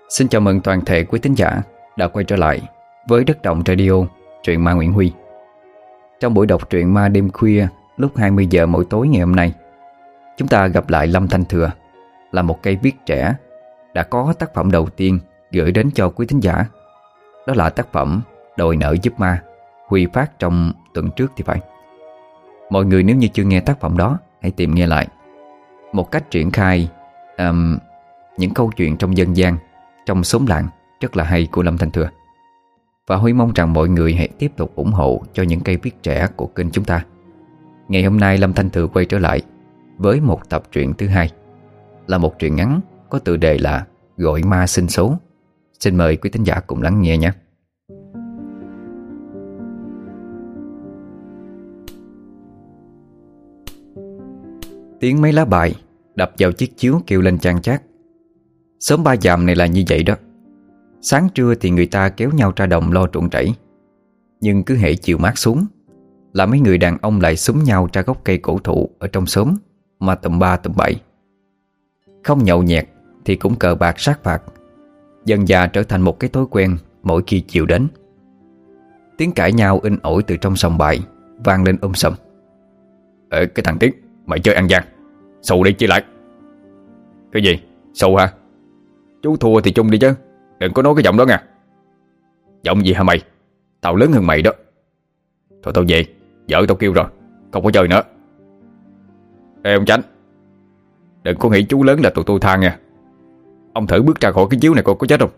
Xin chào mừng toàn thể quý thính giả đã quay trở lại với Đất Động Radio, truyện ma Nguyễn Huy. Trong buổi đọc truyện ma đêm khuya lúc 20 giờ mỗi tối ngày hôm nay, chúng ta gặp lại Lâm Thanh Thừa, là một cây viết trẻ đã có tác phẩm đầu tiên gửi đến cho quý thính giả. Đó là tác phẩm Đòi nợ giúp ma, Huy phát trong tuần trước thì phải. Mọi người nếu như chưa nghe tác phẩm đó, hãy tìm nghe lại. Một cách triển khai những câu chuyện trong dân gian, trong xóm làng rất là hay của Lâm Thanh Thừa. Và Huy mong rằng mọi người hãy tiếp tục ủng hộ cho những cây viết trẻ của kênh chúng ta. Ngày hôm nay Lâm Thanh Thừa quay trở lại với một tập truyện thứ hai, là một truyện ngắn có tựa đề là Gọi ma xin số. Xin mời quý thính giả cùng lắng nghe nhé. Tiếng mấy lá bài đập vào chiếc chiếu kêu lên chan chát. Xóm Ba Dạm này là như vậy đó. Sáng trưa thì người ta kéo nhau ra đồng lo truộng trẩy, nhưng cứ hễ chiều mát xuống là mấy người đàn ông lại xúm nhau ra gốc cây cổ thụ ở trong xóm mà tụm ba tụm bảy. Không nhậu nhẹt thì cũng cờ bạc sát phạt, dần dà trở thành một cái thói quen mỗi khi chiều đến. Tiếng cãi nhau in ỏi từ trong sòng bài vang lên sầm. Cái thằng Tiến, mày chơi ăn gian, xù đi chia lại. Cái gì? Xù hả? Chú thua thì chung đi chứ, đừng có nói cái giọng đó nha. Giọng gì hả mày? Tao lớn hơn mày đó. Thôi tao về, vợ tao kêu rồi, không có chơi nữa. Ê ông Chánh, đừng có nghĩ chú lớn là tụi tôi tha nha. Ông thử bước ra khỏi cái chiếu này coi có chết không.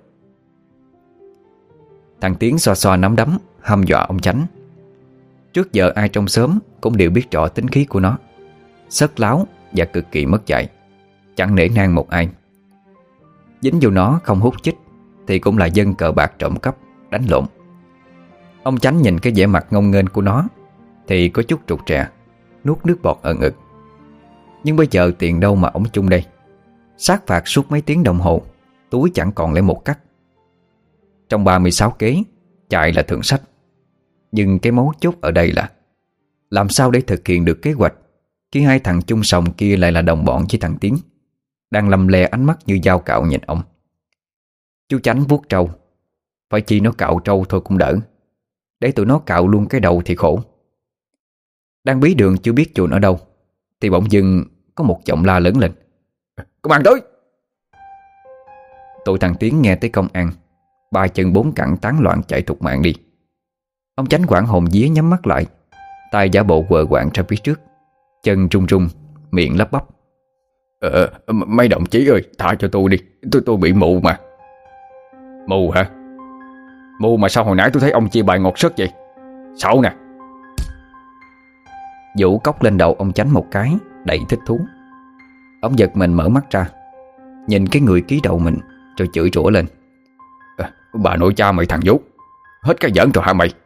Thằng Tiến xoa xoa nắm đấm hăm dọa ông Chánh. Trước giờ ai trong xóm cũng đều biết rõ tính khí của nó, sất láo và cực kỳ mất dạy, chẳng nể nang một ai. Dính vô nó không hút chích thì cũng là dân cờ bạc trộm cắp, đánh lộn. Ông Chánh nhìn cái vẻ mặt ngông nghênh của nó thì có chút trục trẹ, nuốt nước bọt ở ngực. Nhưng bây giờ tiền đâu mà ông chung đây. Sát phạt suốt mấy tiếng đồng hồ, túi chẳng còn lấy một cắc. Trong 36 kế, chạy là thượng sách. Nhưng cái mấu chốt ở đây là làm sao để thực hiện được kế hoạch khi hai thằng chung sòng kia lại là đồng bọn với thằng Tiến, đang lầm le ánh mắt như dao cạo nhìn ông. Chú Chánh vuốt trâu. Phải chi nó cạo trâu thôi cũng đỡ, để tụi nó cạo luôn cái đầu thì khổ. Đang bí đường chưa biết chuồn ở đâu thì bỗng dưng có một giọng la lớn lên: Công an tới! Tụi thằng Tiến nghe tới công an, ba chân bốn cẳng tán loạn chạy thục mạng đi. Ông Chánh quảng hồn vía nhắm mắt lại, tay giả bộ quờ quạng ra phía trước, chân run run, miệng lắp bắp: Mấy đồng chí ơi, tha cho tôi đi, tôi bị mù mà. Mù hả? Mù mà sao hồi nãy tôi thấy ông chia bài ngọt sớt vậy? Xạo nè. Vũ cốc lên đầu ông Chánh một cái, đầy thích thú. Ông giật mình mở mắt ra, nhìn cái người ký đầu mình rồi chửi rủa lên: Bà nội cha mày thằng Vũ, hết cái giỡn rồi hả mày?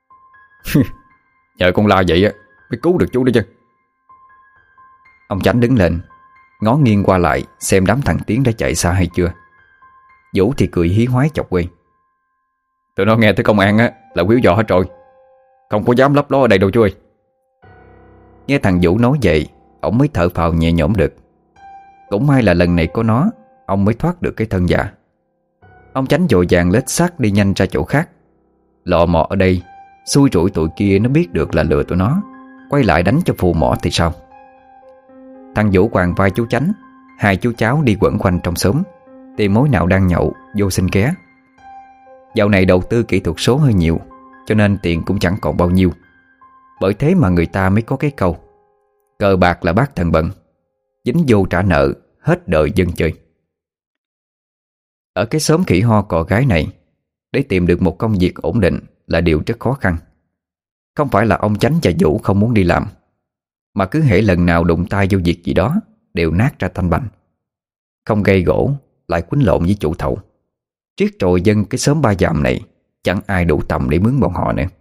Nhờ con la vậy á mới cứu được chú đó chứ. Ông Chánh đứng lên, ngó nghiêng qua lại xem đám thằng Tiến đã chạy xa hay chưa. Vũ thì cười hí hoái chọc quê: Tụi nó nghe tới công an á là quýu dọ hết rồi, không có dám lấp ló ở đây đâu chú ơi. Nghe thằng Vũ nói vậy, ông mới thở phào nhẹ nhõm được. Cũng may là lần này có nó, ông mới thoát được cái thân già. Ông Chánh vội vàng lết xác đi nhanh ra chỗ khác. Lọ mọ ở đây, xui rủi tụi kia nó biết được là lừa tụi nó, quay lại đánh cho phù mỏ thì sao. Thằng Vũ quàng vai chú Chánh, hai chú cháu đi quẩn quanh trong xóm tìm mối nào đang nhậu vô xin ké. Dạo này đầu tư kỹ thuật số hơi nhiều, cho nên tiền cũng chẳng còn bao nhiêu. Bởi thế mà người ta mới có cái câu: cờ bạc là bát thần bận, dính vô trả nợ, hết đời dân chơi. Ở cái xóm khỉ ho cò gái này, để tìm được một công việc ổn định là điều rất khó khăn. Không phải là ông Chánh và Vũ không muốn đi làm, mà cứ hễ lần nào đụng tay vô việc gì đó đều nát ra tanh bành. Không gây gỗ lại quýnh lộn với chủ thầu. Triết trội dân cái xóm Ba Dạm này chẳng ai đủ tầm để mướn bọn họ nữa.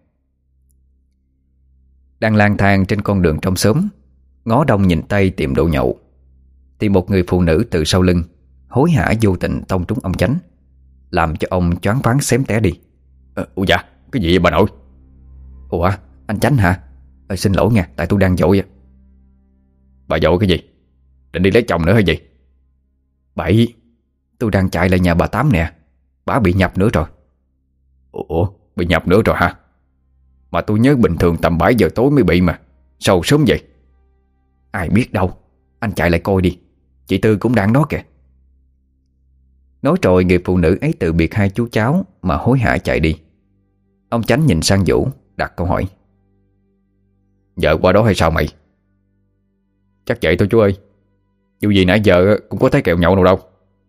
Đang lang thang trên con đường trong xóm, ngó đông nhìn tây tìm đồ nhậu, thì một người phụ nữ từ sau lưng hối hả vô tình tông trúng ông Chánh, làm cho ông choáng váng xém té đi. Ủa dạ, cái gì vậy bà nội? Ủa, anh Chánh hả? Xin lỗi nha, tại tôi đang vội. Bà vội cái gì? Định đi lấy chồng nữa hay gì? Bậy, Tôi đang chạy lại nhà bà Tám nè. Bà bị nhập nữa rồi. Ủa, bị nhập nữa rồi hả? Mà tôi nhớ bình thường tầm 7 giờ tối mới bị mà. Sao sớm vậy? Ai biết đâu. Anh chạy lại coi đi. Chị Tư cũng đang đó kìa. Nói rồi người phụ nữ ấy từ biệt hai chú cháu mà hối hả chạy đi. Ông Chánh nhìn sang Vũ đặt câu hỏi. Vợ qua đó hay sao mày? Chắc vậy thôi chú ơi. Dù gì nãy giờ cũng có thấy kẹo nhậu nào đâu.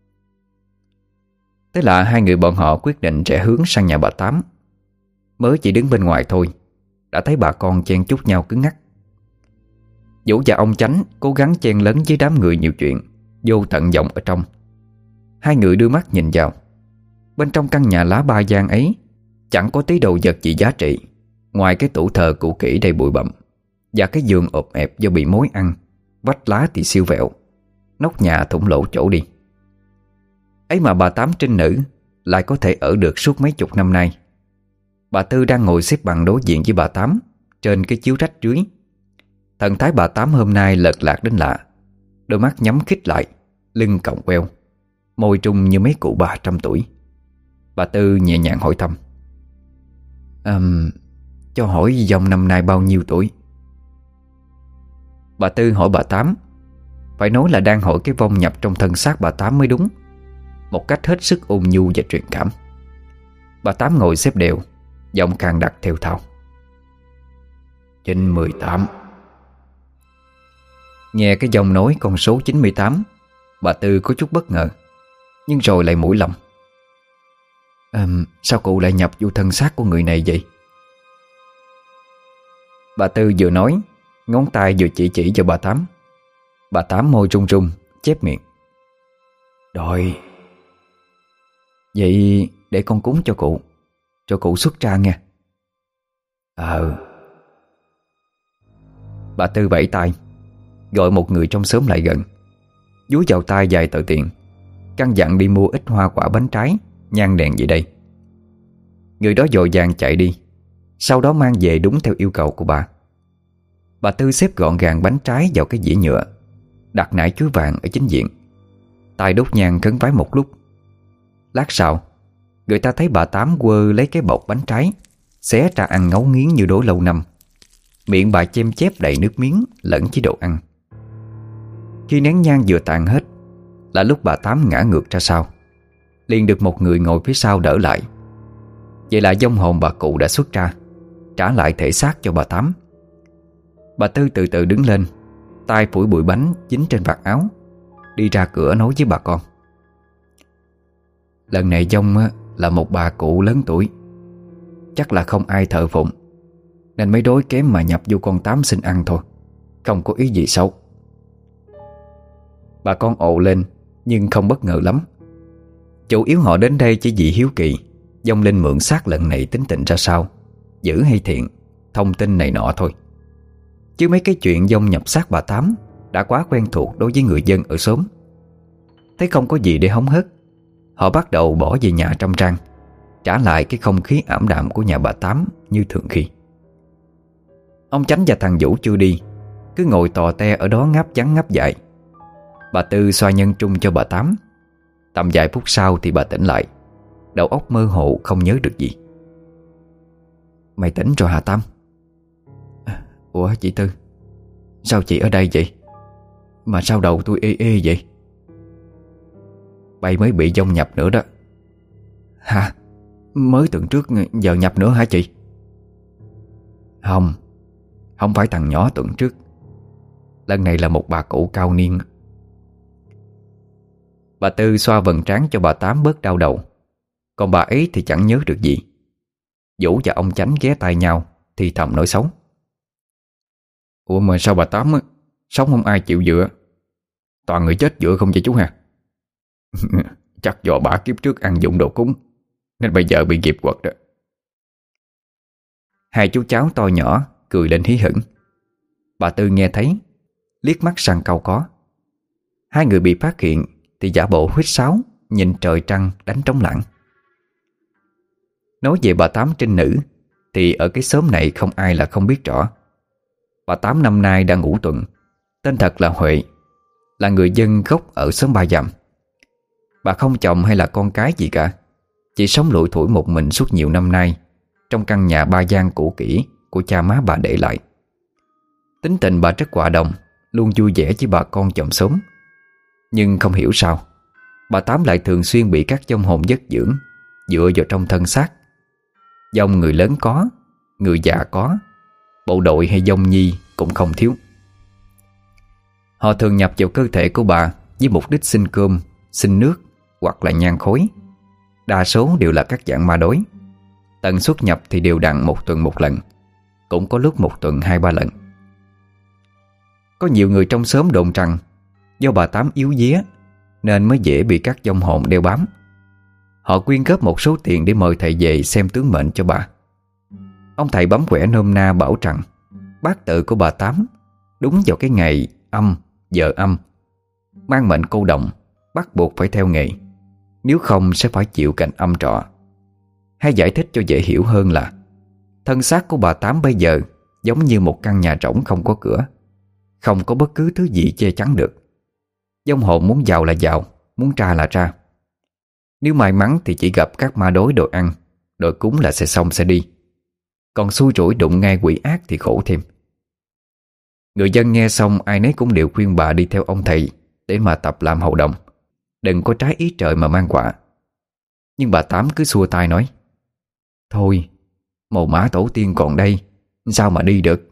Thế là hai người bọn họ quyết định rẽ hướng sang nhà bà Tám. Mới chỉ đứng bên ngoài thôi đã thấy bà con chen chúc nhau cứng ngắc. Vũ và ông Chánh cố gắng chen lấn với đám người nhiều chuyện, vô tận vọng ở trong. Hai người đưa mắt nhìn vào. Bên trong căn nhà lá ba gian ấy chẳng có tí đồ vật gì giá trị, ngoài cái tủ thờ cũ kỹ đầy bụi bặm và cái giường ộp ẹp do bị mối ăn. Vách lá thì siêu vẹo, nóc nhà thủng lỗ chỗ đi. Ấy mà bà Tám trinh nữ lại có thể ở được suốt mấy chục năm nay. Bà Tư đang ngồi xếp bằng đối diện với bà Tám trên cái chiếu rách rưới. Thần thái bà Tám hôm nay lợt lạc đến lạ. Đôi mắt nhắm khít lại, lưng còng queo, môi trung như mấy cụ bà 100 tuổi. Bà Tư nhẹ nhàng hỏi thăm. Cho hỏi dòng năm nay bao nhiêu tuổi? Bà Tư hỏi bà Tám. Phải nói là đang hỏi cái vong nhập trong thân xác bà Tám mới đúng. Một cách hết sức ôn nhu và truyền cảm. Bà Tám ngồi xếp đều, giọng càng đặc theo thào. 98. Nghe cái giọng nói con số 98, bà Tư có chút bất ngờ, nhưng rồi lại mũi lòng. Sao cụ lại nhập vô thân xác của người này vậy? Bà Tư vừa nói, ngón tay vừa chỉ cho bà Tám. Bà Tám môi run run, chép miệng. Rồi. Vậy để con cúng cho cụ xuất ra nghe. Bà Tư vẫy tay, gọi một người trong xóm lại gần, dúi vào tay vài tờ tiền, căn dặn đi mua ít hoa quả bánh trái, nhang đèn gì đây. Người đó vội vàng chạy đi, sau đó mang về đúng theo yêu cầu của bà. Bà Tư xếp gọn gàng bánh trái vào cái dĩa nhựa, đặt nải chuối vàng ở chính diện, tay đốt nhang khấn vái một lúc. Lát sau, người ta thấy bà Tám quơ lấy cái bọc bánh trái, xé ra ăn ngấu nghiến như đố lâu năm. Miệng bà chem chép đầy nước miếng lẫn với đồ ăn. Khi nén nhang vừa tàn hết là lúc bà Tám ngã ngược ra sau. Liền được một người ngồi phía sau đỡ lại. Vậy là vong hồn bà cụ đã xuất ra, trả lại thể xác cho bà Tám. Bà Tư từ từ đứng lên, tay phủi bụi bánh dính trên vạt áo, đi ra cửa nói với bà con. Lần này vong là một bà cụ lớn tuổi, chắc là không ai thờ phụng, nên mới đói kém mà nhập vô con Tám xin ăn thôi, không có ý gì xấu. Bà con ồ lên, nhưng không bất ngờ lắm. Chủ yếu họ đến đây chỉ vì hiếu kỳ vong linh mượn xác lần này tính tình ra sao, dữ hay thiện, thông tin này nọ thôi. Chứ mấy cái chuyện vong nhập xác bà Tám đã quá quen thuộc đối với người dân ở xóm. Thấy không có gì để hóng hớt, họ bắt đầu bỏ về nhà trong trang, trả lại cái không khí ảm đạm của nhà bà Tám như thường khi. Ông Chánh và thằng Vũ chưa đi, cứ ngồi tò te ở đó ngáp trắng ngáp dại. Bà Tư xoa nhân trung cho bà Tám. Tầm vài phút sau thì bà tỉnh lại, đầu óc mơ hồ không nhớ được gì. Mày tỉnh rồi hả Tám? Ủa chị Tư, sao chị ở đây vậy? Mà sao đầu tôi ê ê vậy? Bay mới bị vong nhập nữa đó. Hả? Mới tuần trước giờ nhập nữa hả chị? Không phải thằng nhỏ tuần trước. Lần này là một bà cụ cao niên. Bà Tư xoa vầng trán cho bà Tám bớt đau đầu. Còn bà ấy thì chẳng nhớ được gì. Vũ và ông Chánh ghé tai nhau thì thầm nói xấu. Ủa mà sao bà Tám sống không ai chịu dựa, toàn người chết dựa không vậy chú ha? Chắc do bà kiếp trước ăn dụng đồ cúng nên bây giờ bị nghiệp quật đó. Hai chú cháu to nhỏ cười lên hí hửng. Bà Tư nghe thấy, liếc mắt sang cau có. Hai người bị phát hiện thì giả bộ huýt sáo, nhìn trời trăng đánh trống lảng. Nói về bà Tám trinh nữ thì ở cái xóm này không ai là không biết rõ. Bà Tám năm nay đã ngũ tuần, tên thật là Huệ, là người dân gốc ở xóm Ba Dặm. Bà không chồng hay là con cái gì cả, chỉ sống lủi thủi một mình suốt nhiều năm nay trong căn nhà ba gian cũ kỹ của cha má bà để lại. Tính tình bà rất hòa đồng, luôn vui vẻ với bà con chòm xóm. Nhưng không hiểu sao bà Tám lại thường xuyên bị các vong hồn giấc dưỡng dựa vào trong thân xác. Vong người lớn có, người già có, bộ đội hay vong nhi cũng không thiếu. Họ thường nhập vào cơ thể của bà với mục đích xin cơm, xin nước hoặc là nhang khối. Đa số đều là các dạng ma đối. Tần suất nhập thì đều đặn 1 tuần 1 lần, cũng có lúc 1 tuần 2-3 lần. Có nhiều người trong xóm đồn rằng do bà Tám yếu vía nên mới dễ bị các vong hồn đeo bám. Họ quyên góp một số tiền để mời thầy về xem tướng mệnh cho bà. Ông thầy bấm quẻ nôm na bảo rằng bát tự của bà Tám đúng vào cái ngày âm, giờ âm, mang mệnh cô đồng, bắt buộc phải theo nghề, nếu không sẽ phải chịu cảnh âm trọ. Hay giải thích cho dễ hiểu hơn là thân xác của bà Tám bây giờ giống như một căn nhà rỗng không có cửa, không có bất cứ thứ gì che chắn được. Vong hồn muốn vào là vào, muốn ra là ra. Nếu may mắn thì chỉ gặp các ma đối đồ ăn, đồ cúng là sẽ xong sẽ đi. Còn xui rủi đụng ngay quỷ ác thì khổ thêm. Người dân nghe xong ai nấy cũng đều khuyên bà đi theo ông thầy để mà tập làm hầu đồng, đừng có trái ý trời mà mang quả. Nhưng bà Tám cứ xua tay nói: thôi, mồ mả tổ tiên còn đây, sao mà đi được.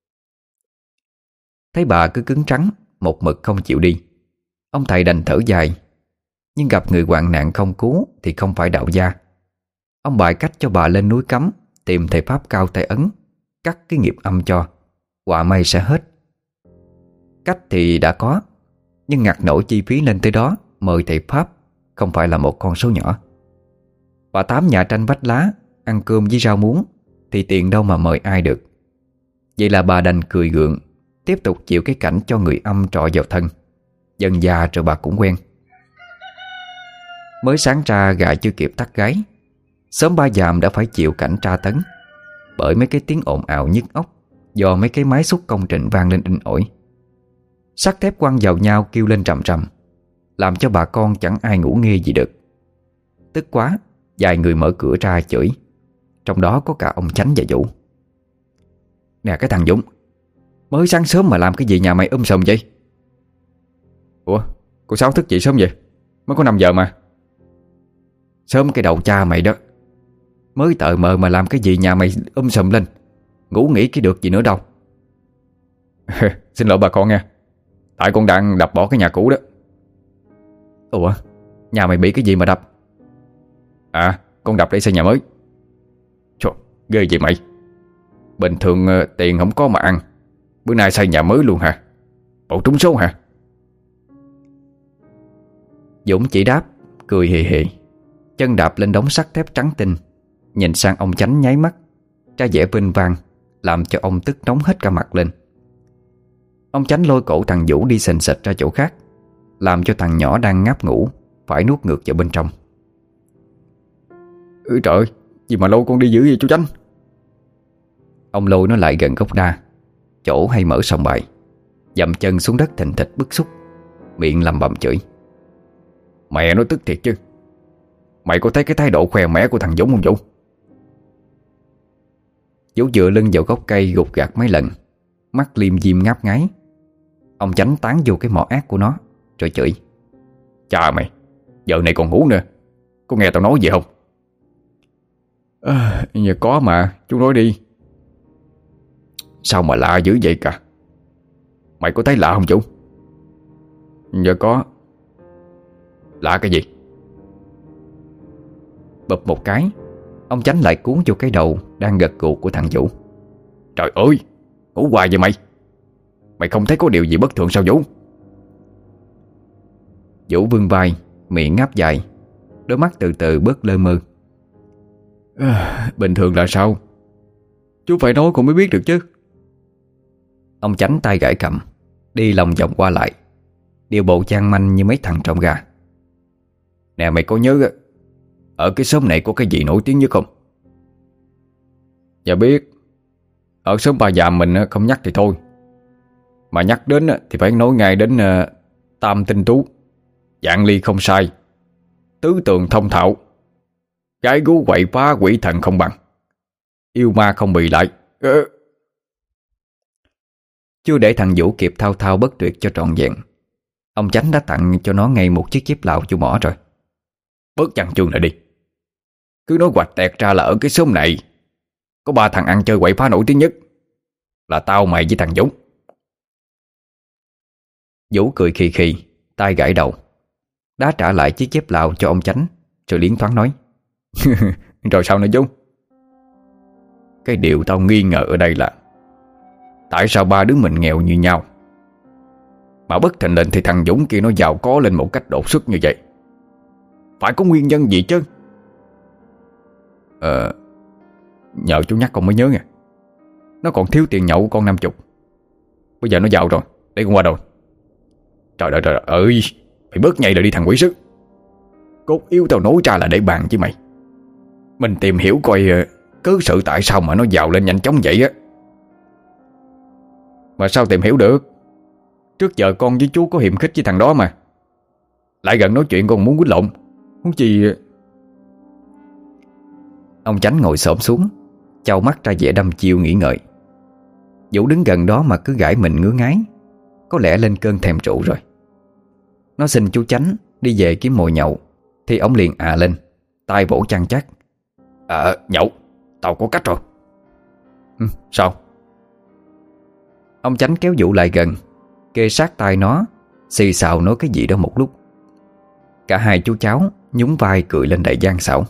Thấy bà cứ cứng trắng, một mực không chịu đi, ông thầy đành thở dài. Nhưng gặp người hoạn nạn không cứu thì không phải đạo gia. Ông bài cách cho bà lên núi Cấm tìm thầy Pháp cao tay ấn, cắt cái nghiệp âm cho, họa may sẽ hết. Cách thì đã có, nhưng ngặt nổi chi phí lên tới đó mời thầy Pháp không phải là một con số nhỏ. Bà Tám nhà tranh vách lá, ăn cơm với rau muống thì tiền đâu mà mời ai được. Vậy là bà đành cười gượng, tiếp tục chịu cái cảnh cho người âm trọ vào thân. Dần già rồi bà cũng quen. Mới sáng ra gà chưa kịp tắt gáy, xóm Ba Dàm đã phải chịu cảnh tra tấn bởi mấy cái tiếng ồn ào nhức óc do mấy cái máy xúc công trình vang lên inh ỏi. Sắt thép quăng vào nhau kêu lên rầm rầm, làm cho bà con chẳng ai ngủ nghe gì được. Tức quá, vài người mở cửa ra chửi, trong đó có cả ông Chánh và Vũ. Nè cái thằng Dũng, mới sáng sớm mà làm cái gì nhà mày sùm vậy? Ủa, cô Sáu thức dậy sớm vậy? Mới có 5 giờ mà. Sớm cái đầu cha mày đó. Mới tờ mờ mà làm cái gì nhà mày sùm lên, ngủ nghỉ cái được gì nữa đâu. Xin lỗi bà con nha, tại con đang đập bỏ cái nhà cũ đó. Ủa, nhà mày bị cái gì mà đập? À, con đập để xây nhà mới. Trời, ghê vậy mày. Bình thường tiền không có mà ăn, bữa nay xây nhà mới luôn hả? Bộ trúng số hả? Dũng chỉ đáp, cười hề hề, chân đạp lên đống sắt thép trắng tinh, nhìn sang ông Chánh nháy mắt, ra vẻ vinh vang, làm cho ông tức nóng hết cả mặt lên. Ông Chánh lôi cổ thằng Vũ đi sình sịch ra chỗ khác, làm cho thằng nhỏ đang ngáp ngủ phải nuốt ngược vào bên trong. Trời ơi, gì mà lôi con đi dữ vậy chú Chánh? Ông lôi nó lại gần gốc đa, chỗ hay mở sòng bài, dậm chân xuống đất thình thịch bức xúc, miệng lầm bầm chửi. Mẹ nó tức thiệt chứ. Mày có thấy cái thái độ khoe mẽ của thằng Dũng không Vũ? Vũ dựa lưng vào gốc cây gục gạt mấy lần, mắt liêm diêm ngáp ngáy. Ông Chánh tán vô cái mỏ ác của nó rồi chửi. Chà mày, giờ này còn ngủ nữa, có nghe tao nói gì không? Giờ có mà, chú nói đi. Sao mà lạ dữ vậy cả? Mày có thấy lạ không chú? Dạ có. Lạ cái gì? Bụp một cái, ông Chánh lại cuốn vô cái đầu đang gật gù của thằng Vũ. Trời ơi, ngủ hoài vậy mày? Mày không thấy có điều gì bất thường sao Vũ? Vũ vươn vai, miệng ngáp dài, đôi mắt từ từ bớt lơ mơ. Bình thường là sao? Chú phải nói con mới biết được chứ. Ông Chánh tay gãi cầm, đi lòng vòng qua lại, điều bộ chan manh như mấy thằng trộm gà. Nè mày có nhớ ở cái xóm này có cái gì nổi tiếng nhất không? Dạ biết. Ở xóm Ba Dàm mình không nhắc thì thôi, mà nhắc đến thì phải nói ngay đến Tam Tinh Tú, Vạn Ly không sai, tứ tường thông thạo, gái gú quậy phá quỷ thần không bằng, yêu ma không bị lại. Chưa để thằng Vũ kịp thao thao bất tuyệt cho trọn vẹn, ông Chánh đã tặng cho nó ngay một chiếc chép lạo chu mỏ rồi. Bớt chăn chường lại đi. Cứ nói hoạch tẹt ra là ở cái xóm này có 3 thằng ăn chơi quậy phá nổi tiếng nhất, là tao, mày với thằng Dũng. Vũ cười khì khì, tay gãi đầu, đá trả lại chiếc chép lạo cho ông Chánh, rồi liến thoáng nói: Rồi sao nữa Dũng? Cái điều tao nghi ngờ ở đây là tại sao 3 đứa mình nghèo như nhau mà bất thình lình thì thằng Dũng kia nó giàu có lên một cách đột xuất như vậy? Phải có nguyên nhân gì chứ? Nhờ chú nhắc con mới nhớ nha. Nó còn thiếu tiền nhậu của con 50. Bây giờ nó giàu rồi, để con qua rồi. Trời ơi, mày bớt nhây lại đi thằng quỷ sứ. Cốt yếu tao nói ra là để bàn với mày. Mình tìm hiểu coi cớ sự tại sao mà nó giàu lên nhanh chóng vậy á. Mà sao tìm hiểu được? Trước giờ con với chú có hiềm khích với thằng đó mà. Lại gần nói chuyện con muốn quýnh lộn. Muốn chi? Ông Chánh ngồi xổm xuống, chau mắt ra vẻ đăm chiêu nghĩ ngợi. Vũ đứng gần đó mà cứ gãi mình ngứa ngáy, có lẽ lên cơn thèm rượu rồi. Nó xin chú Chánh đi về kiếm mồi nhậu, thì ông liền lên, tay vỗ chăn chắc: Nhậu, tao có cách rồi. Sao? Ông Chánh kéo Vũ lại gần, kê sát tai nó, xì xào nói cái gì đó một lúc. Cả hai chú cháu nhún vai cười lên đầy gian xảo.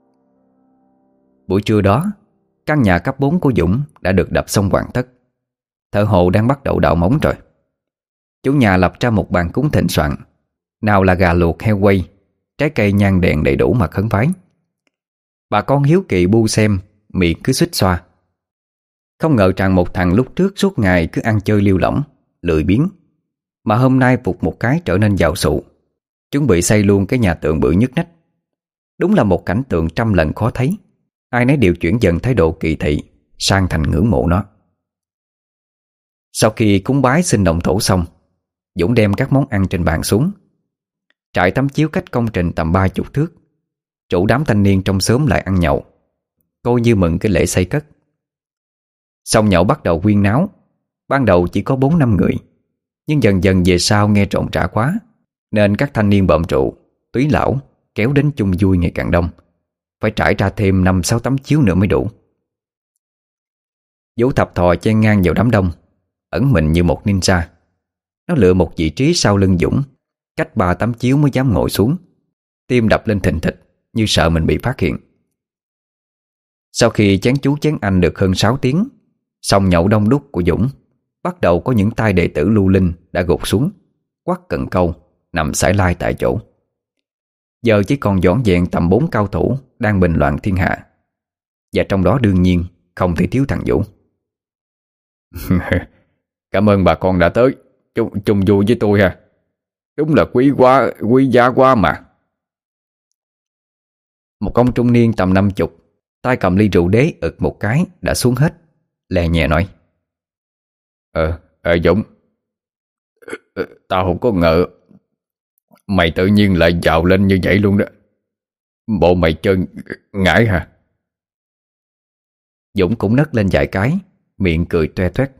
Buổi trưa đó, căn nhà cấp 4 của Dũng đã được đập xong hoàn tất. Thợ hồ đang bắt đầu đào móng rồi. Chủ nhà lập ra một bàn cúng thịnh soạn, nào là gà luộc, heo quay, trái cây, nhang đèn đầy đủ mà khấn vái. Bà con hiếu kỳ bu xem, miệng cứ xuýt xoa. Không ngờ rằng một thằng lúc trước suốt ngày cứ ăn chơi liêu lỏng, lười biếng, mà hôm nay phục một cái trở nên giàu sụ, chuẩn bị xây luôn cái nhà tượng bự nhất nách. Đúng là một cảnh tượng trăm lần khó thấy. Ai nấy đều chuyển dần thái độ kỳ thị sang thành ngưỡng mộ nó. Sau khi cúng bái xin động thổ xong, Dũng đem các món ăn trên bàn xuống, trải tấm chiếu cách công trình tầm 30 thước. Chủ đám thanh niên trong xóm lại ăn nhậu, coi như mừng cái lễ xây cất. Xong nhậu bắt đầu huyên náo. Ban đầu chỉ có 4-5 người, nhưng dần dần về sau nghe rộn rã quá, nên các thanh niên bợm rượu, túy lão kéo đến chung vui ngày càng đông. Phải trải ra thêm 5-6 tấm chiếu nữa mới đủ. Vũ thập thò chen ngang vào đám đông, ẩn mình như một ninja. Nó lựa một vị trí sau lưng Dũng, cách 3 tấm chiếu mới dám ngồi xuống. Tim đập lên thình thịch, như sợ mình bị phát hiện. Sau khi chén chú chén anh được hơn 6 tiếng, xong nhậu đông đúc của Dũng, bắt đầu có những tay đệ tử lưu linh đã gục xuống, quắt cần câu, nằm sải lai tại chỗ. Giờ chỉ còn dọn dẹn tầm 4 cao thủ đang bình loạn thiên hạ, và trong đó đương nhiên không thể thiếu thằng Vũ. Cảm ơn bà con đã tới chung vui với tôi ha. Đúng là quý giá quá mà. Một ông trung niên tầm 50, tay cầm ly rượu đế ực một cái đã xuống hết, lè nhẹ nói: Dũng, tao không có ngờ mày tự nhiên lại giàu lên như vậy luôn đó. Bộ mày chơi ngải hả? Dũng cũng nấc lên vài cái, miệng cười toe toét.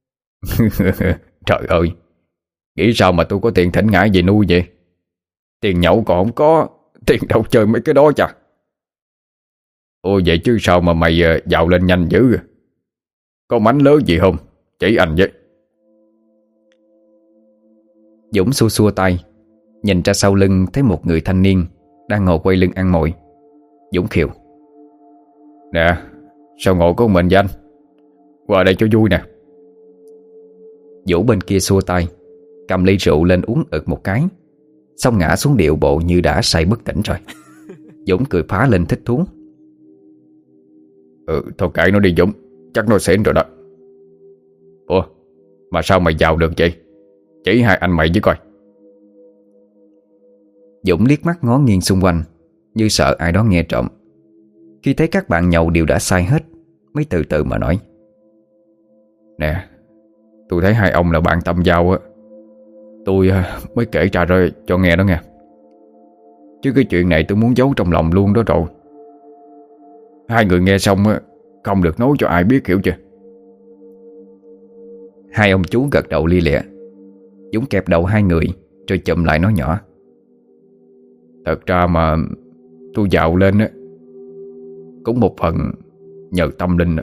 Trời ơi, nghĩ sao mà tôi có tiền thỉnh ngải về nuôi vậy? Tiền nhậu còn không có, tiền đâu chơi mấy cái đó chà. Ôi vậy chứ sao mà mày giàu lên nhanh dữ? Có mánh lớn gì không? Chỉ anh với. Dũng xua xua tay, nhìn ra sau lưng thấy một người thanh niên đang ngồi quay lưng ăn mồi. Dũng khiều: Nè, sao ngồi có mình vậy anh? Qua đây cho vui nè. Vũ bên kia xua tay, cầm ly rượu lên uống ực một cái, xong ngã xuống điệu bộ như đã say bất tỉnh rồi. Dũng cười phá lên thích thú. Thôi kệ nó đi Dũng, chắc nó xỉn rồi đó. Ủa, mà sao mày giàu được vậy? Chỉ hai anh mày với coi. Dũng liếc mắt ngó nghiêng xung quanh, như sợ ai đó nghe trộm. Khi thấy các bạn nhậu đều đã say hết, mới từ từ mà nói: Nè, tôi thấy hai ông là bạn tâm giao á. Tôi mới kể ra rồi cho nghe đó nghe. Chứ cái chuyện này tôi muốn giấu trong lòng luôn đó rồi. Hai người nghe xong không được nói cho ai biết, hiểu chưa? Hai ông chú gật đầu lia lịa. Dũng kẹp đầu hai người rồi chụm lại nói nhỏ: Thật ra mà tôi giàu lên á cũng một phần nhờ tâm linh.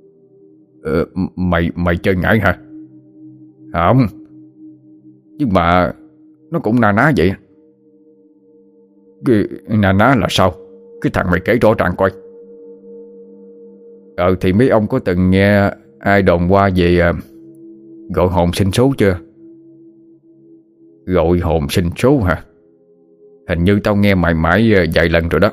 Mày chơi ngải hả? Không. Nhưng mà nó cũng na ná vậy. Cái na ná là sao? Cái thằng mày kể rõ ràng coi. Thì mấy ông có từng nghe ai đồn qua về gọi hồn sinh số chưa? Gọi hồn sinh số hả? Hình như tao nghe mày mãi vài lần rồi đó.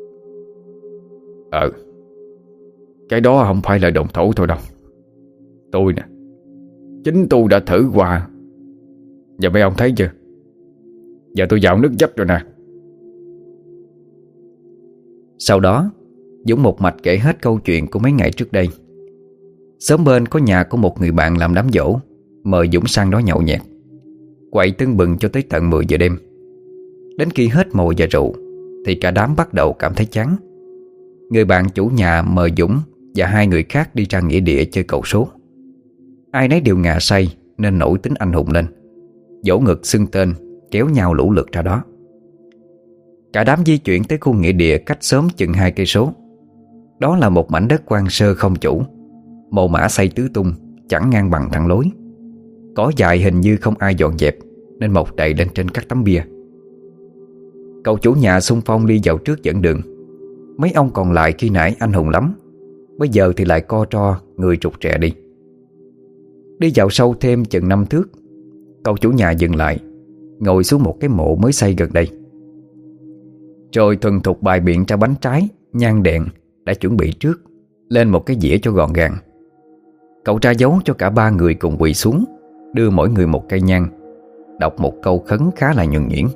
Cái đó không phải là đồn thổ thôi đâu. Tôi nè, chính tôi đã thử qua. Và mấy ông thấy chưa? Giờ tôi vào nước dấp rồi nè. Sau đó Dũng một mạch kể hết câu chuyện của mấy ngày trước đây. Xóm bên có nhà của một người bạn làm đám giỗ, mời Dũng sang đó nhậu nhẹt, quậy tưng bừng cho tới tận 10 giờ đêm. Đến khi hết mồi và rượu thì cả đám bắt đầu cảm thấy chán. Người bạn chủ nhà mời Dũng và hai người khác đi ra nghĩa địa chơi cầu số. Ai nấy đều ngà say nên nổi tính anh hùng lên, vỗ ngực xưng tên, kéo nhau lũ lượt ra đó. Cả đám di chuyển tới khu nghĩa địa cách xóm chừng 2 cây số. Đó là một mảnh đất hoang sơ không chủ, mồ mả xây tứ tung, chẳng ngang bằng thẳng lối. Cỏ dại hình như không ai dọn dẹp nên mọc đầy lên trên các tấm bia. Cậu chủ nhà xung phong đi vào trước dẫn đường. Mấy ông còn lại khi nãy anh hùng lắm, bây giờ thì lại co tro, người trục trẹ đi. Đi vào sâu thêm chừng 5 thước, cậu chủ nhà dừng lại, ngồi xuống một cái mộ mới xây gần đây. Rồi thuần thục bày biện ra bánh trái, nhang đèn đã chuẩn bị trước lên một cái dĩa cho gọn gàng. Cậu tra dấu cho cả ba người cùng quỳ xuống, đưa mỗi người một cây nhang, đọc một câu khấn khá là nhuần nhuyễn.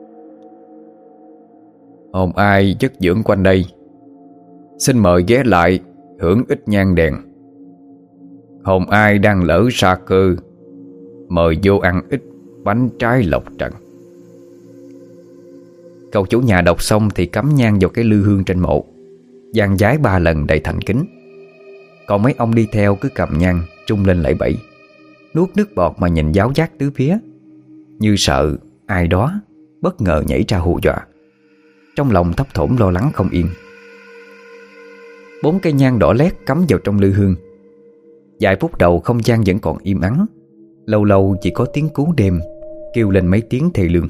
Hồn ai chất dưỡng quanh đây, xin mời ghé lại hưởng ít nhang đèn. Hồn ai đang lỡ sa cơ, mời vô ăn ít bánh trái lộc trần. Cậu chủ nhà đọc xong thì cắm nhang vào cái lư hương trên mộ, dang vái 3 lần đầy thành kính. Còn mấy ông đi theo cứ cầm nhang trung lên lạy bẩy, nuốt nước bọt mà nhìn giáo giác tứ phía, như sợ ai đó bất ngờ nhảy ra hù dọa. Trong lòng thấp thỏm lo lắng không yên. 4 cây nhang đỏ lét cắm vào trong lư hương. Vài phút đầu không gian vẫn còn im ắng, lâu lâu chỉ có tiếng cú đêm kêu lên mấy tiếng thê lương.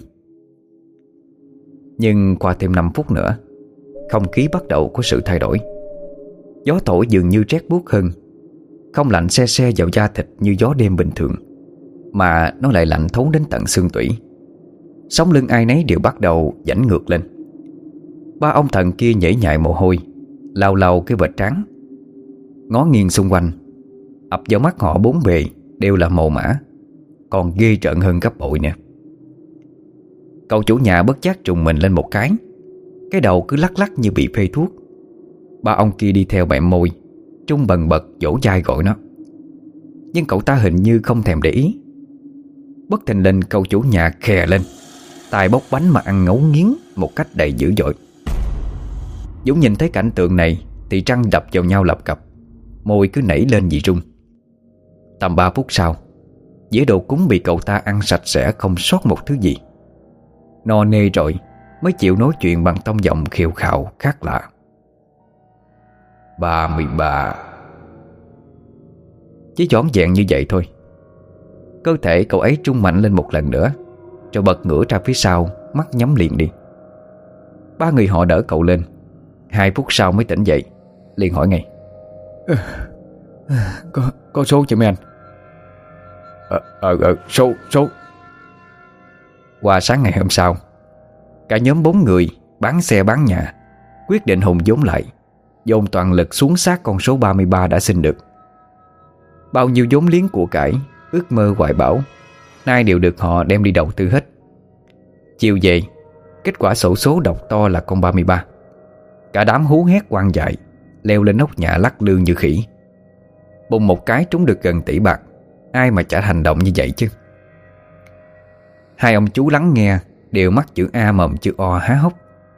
Nhưng qua thêm 5 phút nữa, không khí bắt đầu có sự thay đổi. Gió thổi dường như rét buốt hơn, không lạnh se se vào da thịt như gió đêm bình thường, mà nó lại lạnh thấu đến tận xương tủy. Sống lưng ai nấy đều bắt đầu giãnh ngược lên. 3 ông thần kia nhễ nhại mồ hôi, lau lau cái vệt trán. Ngó nghiêng xung quanh, ập vào mắt họ 4 bề đều là mồ mả, còn ghê rợn hơn gấp bội nè. Cậu chủ nhà bất giác trùng mình lên một cái đầu cứ lắc lắc như bị phê thuốc. 3 ông kia đi theo bẹm môi, trung bần bật vỗ vai gọi nó. Nhưng cậu ta hình như không thèm để ý. Bất thình lình cậu chủ nhà khè lên, tài bóc bánh mà ăn ngấu nghiến một cách đầy dữ dội. Dũng nhìn thấy cảnh tượng này thì răng đập vào nhau lập cập, môi cứ nảy lên vì run. Tầm 3 phút sau, dĩa đồ cúng bị cậu ta ăn sạch sẽ không sót một thứ gì. No nê rồi mới chịu nói chuyện bằng tông giọng khều khạo khác lạ. 33. Chỉ vỏn vẹn như vậy thôi. Cơ thể cậu ấy trung mạnh lên một lần nữa, rồi bật ngửa ra phía sau, mắt nhắm liền đi. 3 người họ đỡ cậu lên. 2 phút sau mới tỉnh dậy, liền hỏi ngay: Có số chưa mấy anh? Số. Qua sáng ngày hôm sau, cả nhóm 4 người bán xe bán nhà quyết định hùng vốn lại, dồn toàn lực xuống xác con số 33 đã sinh được. Bao nhiêu vốn liếng của cải, ước mơ hoài bão, nay đều được họ đem đi đầu tư hết. Chiều về, kết quả xổ số đọc to là con 33. Cả đám hú hét quang dại, leo lên nóc nhà lắc lư như khỉ. Bùng một cái trúng được gần tỷ bạc, ai mà chả hành động như vậy chứ. 2 ông chú lắng nghe đều mắt chữ A mồm chữ O há hốc,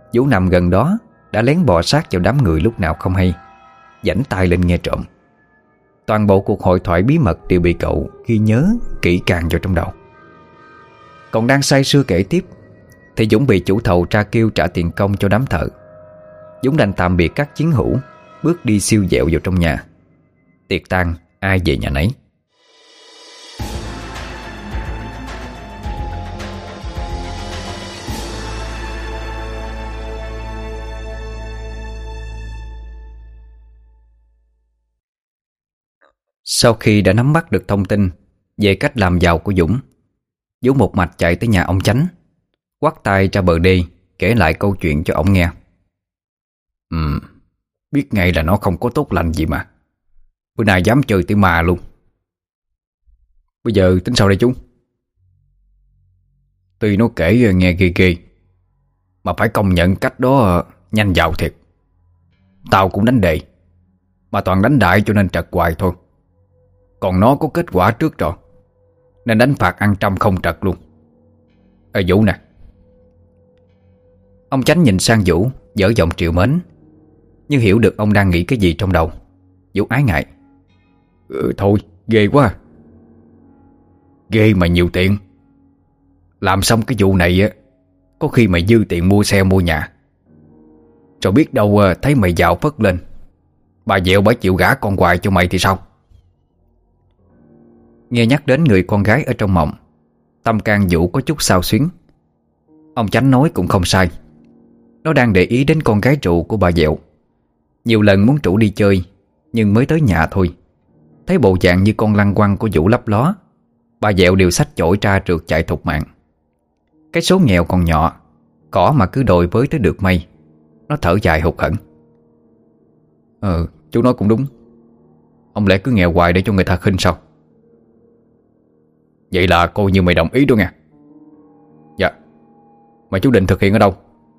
Vũ nằm gần đó đã lén bò sát vào đám người lúc nào không hay, giãnh tai lên nghe trộm. Toàn bộ cuộc hội thoại bí mật đều bị cậu ghi nhớ kỹ càng vào trong đầu. Còn đang say sưa kể tiếp thì Dũng bị chủ thầu tra kêu trả tiền công cho đám thợ. Dũng đành tạm biệt các chiến hữu, bước đi siêu dẹo vào trong nhà. Tiệc tang ai về nhà nấy. Sau khi đã nắm bắt được thông tin về cách làm giàu của Dũng, Dũng một mạch chạy tới nhà ông Chánh, quắt tay ra bờ đê kể lại câu chuyện cho ông nghe. Biết ngay là nó không có tốt lành gì mà. Bữa nay dám chơi tới ma luôn. Bây giờ tính sao đây chú? Tuy nó kể nghe ghê ghê, mà phải công nhận cách đó nhanh giàu thiệt. Tao cũng đánh đề, mà toàn đánh đại cho nên trật hoài thôi. Còn nó có kết quả trước rồi, nên đánh phạt ăn trăm không trật luôn. Ê Vũ nè. Ông Chánh nhìn sang Vũ, dở giọng trìu mến, như hiểu được ông đang nghĩ cái gì trong đầu. Vũ ái ngại. Thôi ghê quá à. Ghê mà nhiều tiền. Làm xong cái vụ này á, có khi mày dư tiền mua xe mua nhà, rồi biết đâu thấy mày giàu phất lên, bà Dẹo bà chịu gả con hoài cho mày thì sao? Nghe nhắc đến người con gái ở trong mộng, tâm can Vũ có chút xao xuyến. Ông Chánh nói cũng không sai. Nó đang để ý đến con gái trụ của bà Dẹo. Nhiều lần muốn trụ đi chơi, nhưng mới tới nhà thôi, thấy bộ dạng như con lăng quăng của Vũ lấp ló, bà Dẹo đều xách chổi ra trượt chạy thục mạng. Cái số nghèo còn nhỏ, cỏ mà cứ đồi với tới được mây. Nó thở dài hụt hẫng. Chú nói cũng đúng. Ông lẽ cứ nghèo hoài để cho người ta khinh sao? Vậy là coi như mày đồng ý đó nghe. Dạ. Mà chú định thực hiện ở đâu?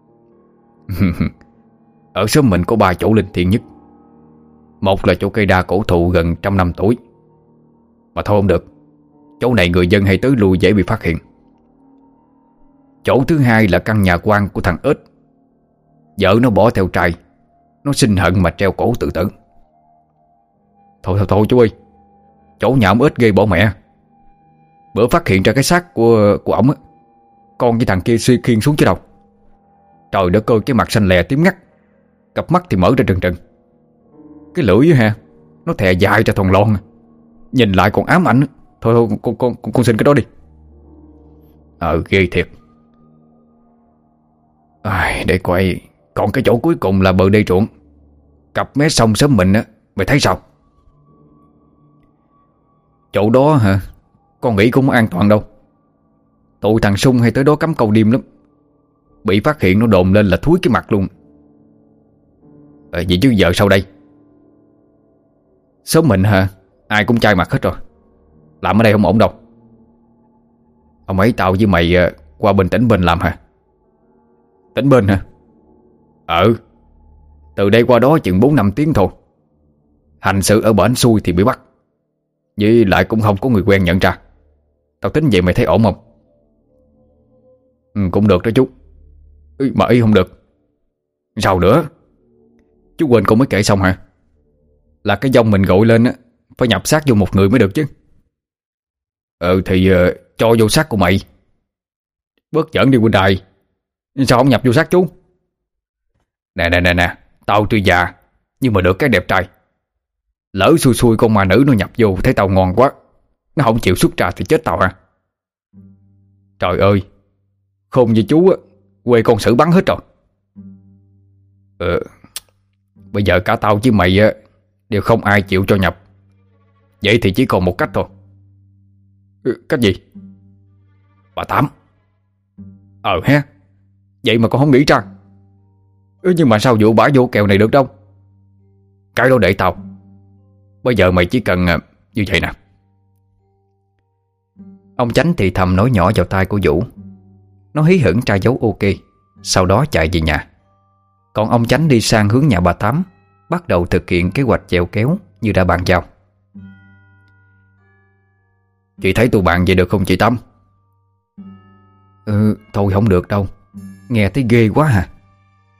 Ở xóm mình có 3 chỗ linh thiêng nhất. Một là chỗ cây đa cổ thụ gần 100 năm tuổi. Mà thôi không được, chỗ này người dân hay tới lui dễ bị phát hiện. Chỗ thứ hai là căn nhà quan của thằng Ếch. Vợ nó bỏ theo trai, nó sinh hận mà treo cổ tự tử. Thôi chú ơi, chỗ nhà ông Ếch ghê bỏ mẹ. Bữa phát hiện ra cái xác của ổng á, con với thằng kia suy khiên xuống chứ đâu. Trời đất ơi, cái mặt xanh lè tím ngắt, cặp mắt thì mở ra trừng trừng. Cái lưỡi ha, nó thè dài ra thòn lon, nhìn lại còn ám ảnh. Thôi con xin cái đó đi. Ghê thiệt. Để coi. Còn cái chỗ cuối cùng là bờ đê ruộng, cặp mé sông xóm mình á, mày thấy sao? Chỗ đó hả? Con nghĩ cũng không an toàn đâu. Tụi thằng Sung hay tới đó cắm câu đêm lắm. Bị phát hiện nó đồn lên là thúi cái mặt luôn. Vậy chứ giờ sao đây? Xóm mình hả? Ai cũng chai mặt hết rồi. Làm ở đây không ổn đâu. Ông ấy tao với mày qua bên tỉnh bên làm hả? Tỉnh bên hả? Từ đây qua đó chừng 4-5 tiếng thôi. Hành sự ở bển xuôi thì bị bắt. Với lại cũng không có người quen nhận ra. Tao tính vậy mày thấy ổn không? Cũng được đó chú. Mà ý không được. Sao nữa? Chú quên con mới kể xong hả? Là cái dông mình gọi lên á, phải nhập xác vô một người mới được chứ. Thì cho vô xác của mày. Bớt giỡn đi huynh đài. Sao không nhập vô xác chú? Nè, tao tuy già nhưng mà được cái đẹp trai. Lỡ xui xui con ma nữ nó nhập vô thấy tao ngon quá, nó không chịu xuất ra thì chết tao hả? Trời ơi, khôn như chú á, quê con xử bắn hết rồi. Bây giờ cả tao với mày á đều không ai chịu cho nhập. Vậy thì chỉ còn một cách thôi. Cách gì? Bà Tám. Ha, vậy mà con không nghĩ ra. Nhưng mà sao vụ bả vô kèo này được đâu? Cái đó để tao. Bây giờ mày chỉ cần như vậy nè. Ông Chánh thì thầm nói nhỏ vào tai của Vũ. Nó hí hửng tra dấu ok, sau đó chạy về nhà. Còn ông Chánh đi sang hướng nhà bà Tám, bắt đầu thực hiện kế hoạch chèo kéo như đã bàn giao. Chị thấy tụi bạn vậy được không chị Tám? Thôi không được đâu. Nghe thấy ghê quá hả?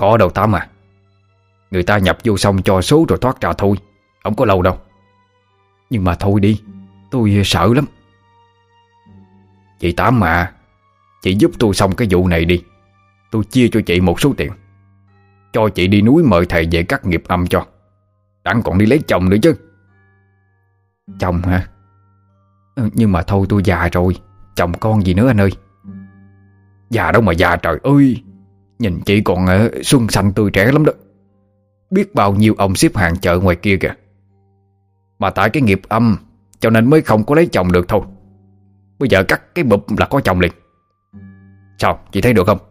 có đâu Tám à. Người ta nhập vô xong cho số rồi thoát ra thôi, không có lâu đâu. Nhưng mà thôi đi, tôi sợ lắm. Chị Tám mà, chị giúp tôi xong cái vụ này đi. Tôi chia cho chị một số tiền, cho chị đi núi mời thầy về cắt nghiệp âm cho. Đặng còn đi lấy chồng nữa chứ. Chồng hả? Nhưng mà thôi tôi già rồi, chồng con gì nữa anh ơi. Già đâu mà già trời ơi. Nhìn chị còn xuân xanh tươi trẻ lắm đó. Biết bao nhiêu ông xếp hàng chợ ngoài kia kìa. Mà tại cái nghiệp âm cho nên mới không có lấy chồng được thôi. Bây giờ cắt cái bụp là có chồng liền. Sao chị thấy được không?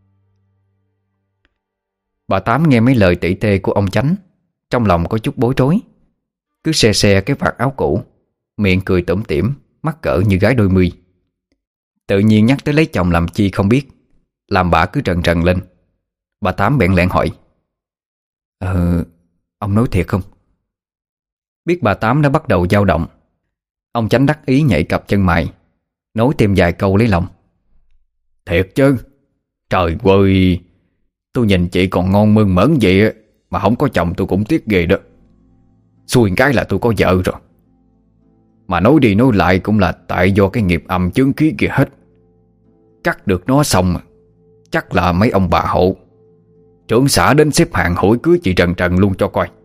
Bà Tám nghe mấy lời tỉ tê của ông Chánh, trong lòng có chút bối rối. Cứ xe xe cái vạt áo cũ, miệng cười tủm tỉm, mắc cỡ như gái đôi mươi. Tự nhiên nhắc tới lấy chồng làm chi không biết, làm bà cứ trần trần lên. Bà Tám bẽn lẽn hỏi: Ông nói thiệt không? Biết bà Tám đã bắt đầu dao động, ông Chánh đắc ý nhảy cặp chân mày, nói thêm vài câu lấy lòng: Thiệt chứ. Trời ơi, tôi nhìn chị còn ngon mơn mởn vậy mà không có chồng tôi cũng tiếc ghê đó. Xui cái là tôi có vợ rồi. Mà nói đi nói lại cũng là tại do cái nghiệp âm chướng khí kia hết. Cắt được nó xong chắc là mấy ông bà hộ, trưởng xã đến xếp hàng hỏi cưới chị Trần Trần luôn cho coi.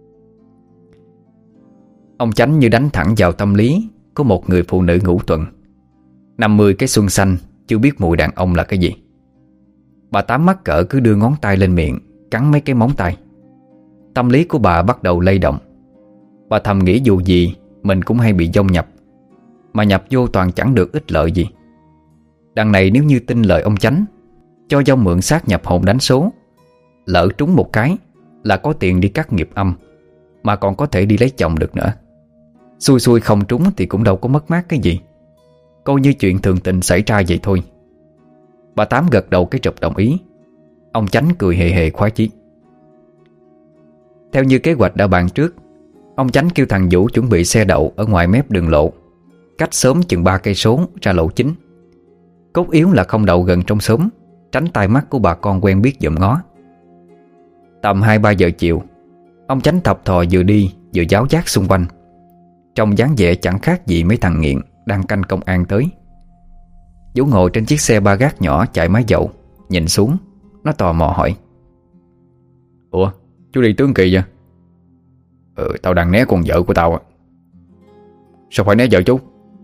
Ông Chánh như đánh thẳng vào tâm lý của một người phụ nữ ngủ tuần, 50 cái xuân xanh chưa biết mùi đàn ông là cái gì. Bà Tám mắc cỡ cứ đưa ngón tay lên miệng, cắn mấy cái móng tay. Tâm lý của bà bắt đầu lay động. Bà thầm nghĩ dù gì mình cũng hay bị dông nhập, mà nhập vô toàn chẳng được ích lợi gì. Đằng này nếu như tin lời ông Chánh, cho dông mượn xác nhập hồn đánh số, lỡ trúng một cái là có tiền đi cắt nghiệp âm, mà còn có thể đi lấy chồng được nữa. Xui xui không trúng thì cũng đâu có mất mát cái gì, coi như chuyện thường tình xảy ra vậy thôi. Bà Tám gật đầu cái trục đồng ý. Ông Chánh cười hề hề khoái chí. Theo như kế hoạch đã bàn trước, ông Chánh kêu thằng Vũ chuẩn bị xe đậu ở ngoài mép đường lộ, cách xóm chừng 3 cây số ra lộ chính. Cốt yếu là không đậu gần trong xóm, tránh tai mắt của bà con quen biết dòm ngó. Tầm 2-3 giờ chiều, ông Chánh thập thò vừa đi vừa giáo giác xung quanh, trông dáng vẻ chẳng khác gì mấy thằng nghiện đang canh công an tới. Vũ ngồi trên chiếc xe ba gác nhỏ chạy máy dầu, nhìn xuống. Nó tò mò hỏi: Ủa, chú đi tướng kỳ vậy? Tao đang né con vợ của tao á. Sao phải né vợ chú?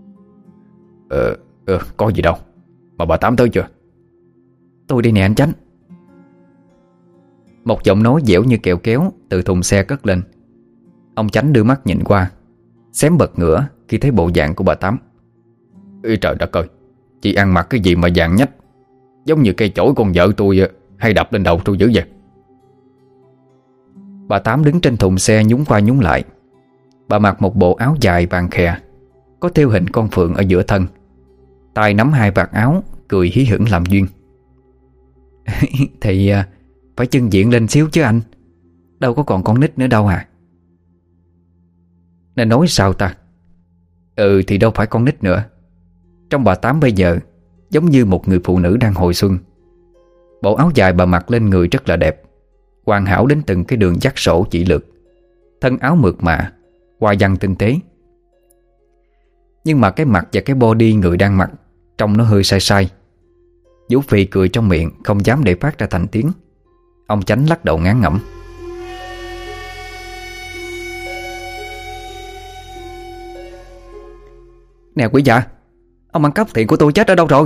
Có gì đâu. Mà bà Tám tới chưa? Tôi đi nè anh Chánh. Một giọng nói dẻo như kẹo kéo từ thùng xe cất lên. Ông Chánh đưa mắt nhìn qua, xém bật ngửa khi thấy bộ dạng của bà Tám. Ê trời đất ơi, chị ăn mặc cái gì mà vàng nhách, giống như cây chổi con vợ tôi hay đập lên đầu tôi dữ vậy. Bà Tám đứng trên thùng xe nhún qua nhún lại. Bà mặc một bộ áo dài vàng khè, có thêu hình con phượng ở giữa thân, tay nắm 2 vạt áo, cười hí hửng làm duyên. Thì phải chưng diện lên xíu chứ anh, đâu có còn con nít nữa đâu à. Nên nói sao ta? Thì đâu phải con nít nữa. Trong bà Tám bây giờ giống như một người phụ nữ đang hồi xuân. Bộ áo dài bà mặc lên người rất là đẹp, hoàn hảo đến từng cái đường dắt sổ chỉ lược. Thân áo mượt mà, hoa văn tinh tế. Nhưng mà cái mặt và cái body người đang mặc trông nó hơi sai sai. Vũ Phi cười trong miệng, không dám để phát ra thành tiếng. Ông Chánh lắc đầu ngán ngẩm. Nè quý già, ông ăn cắp tiền của tôi chết ở đâu rồi?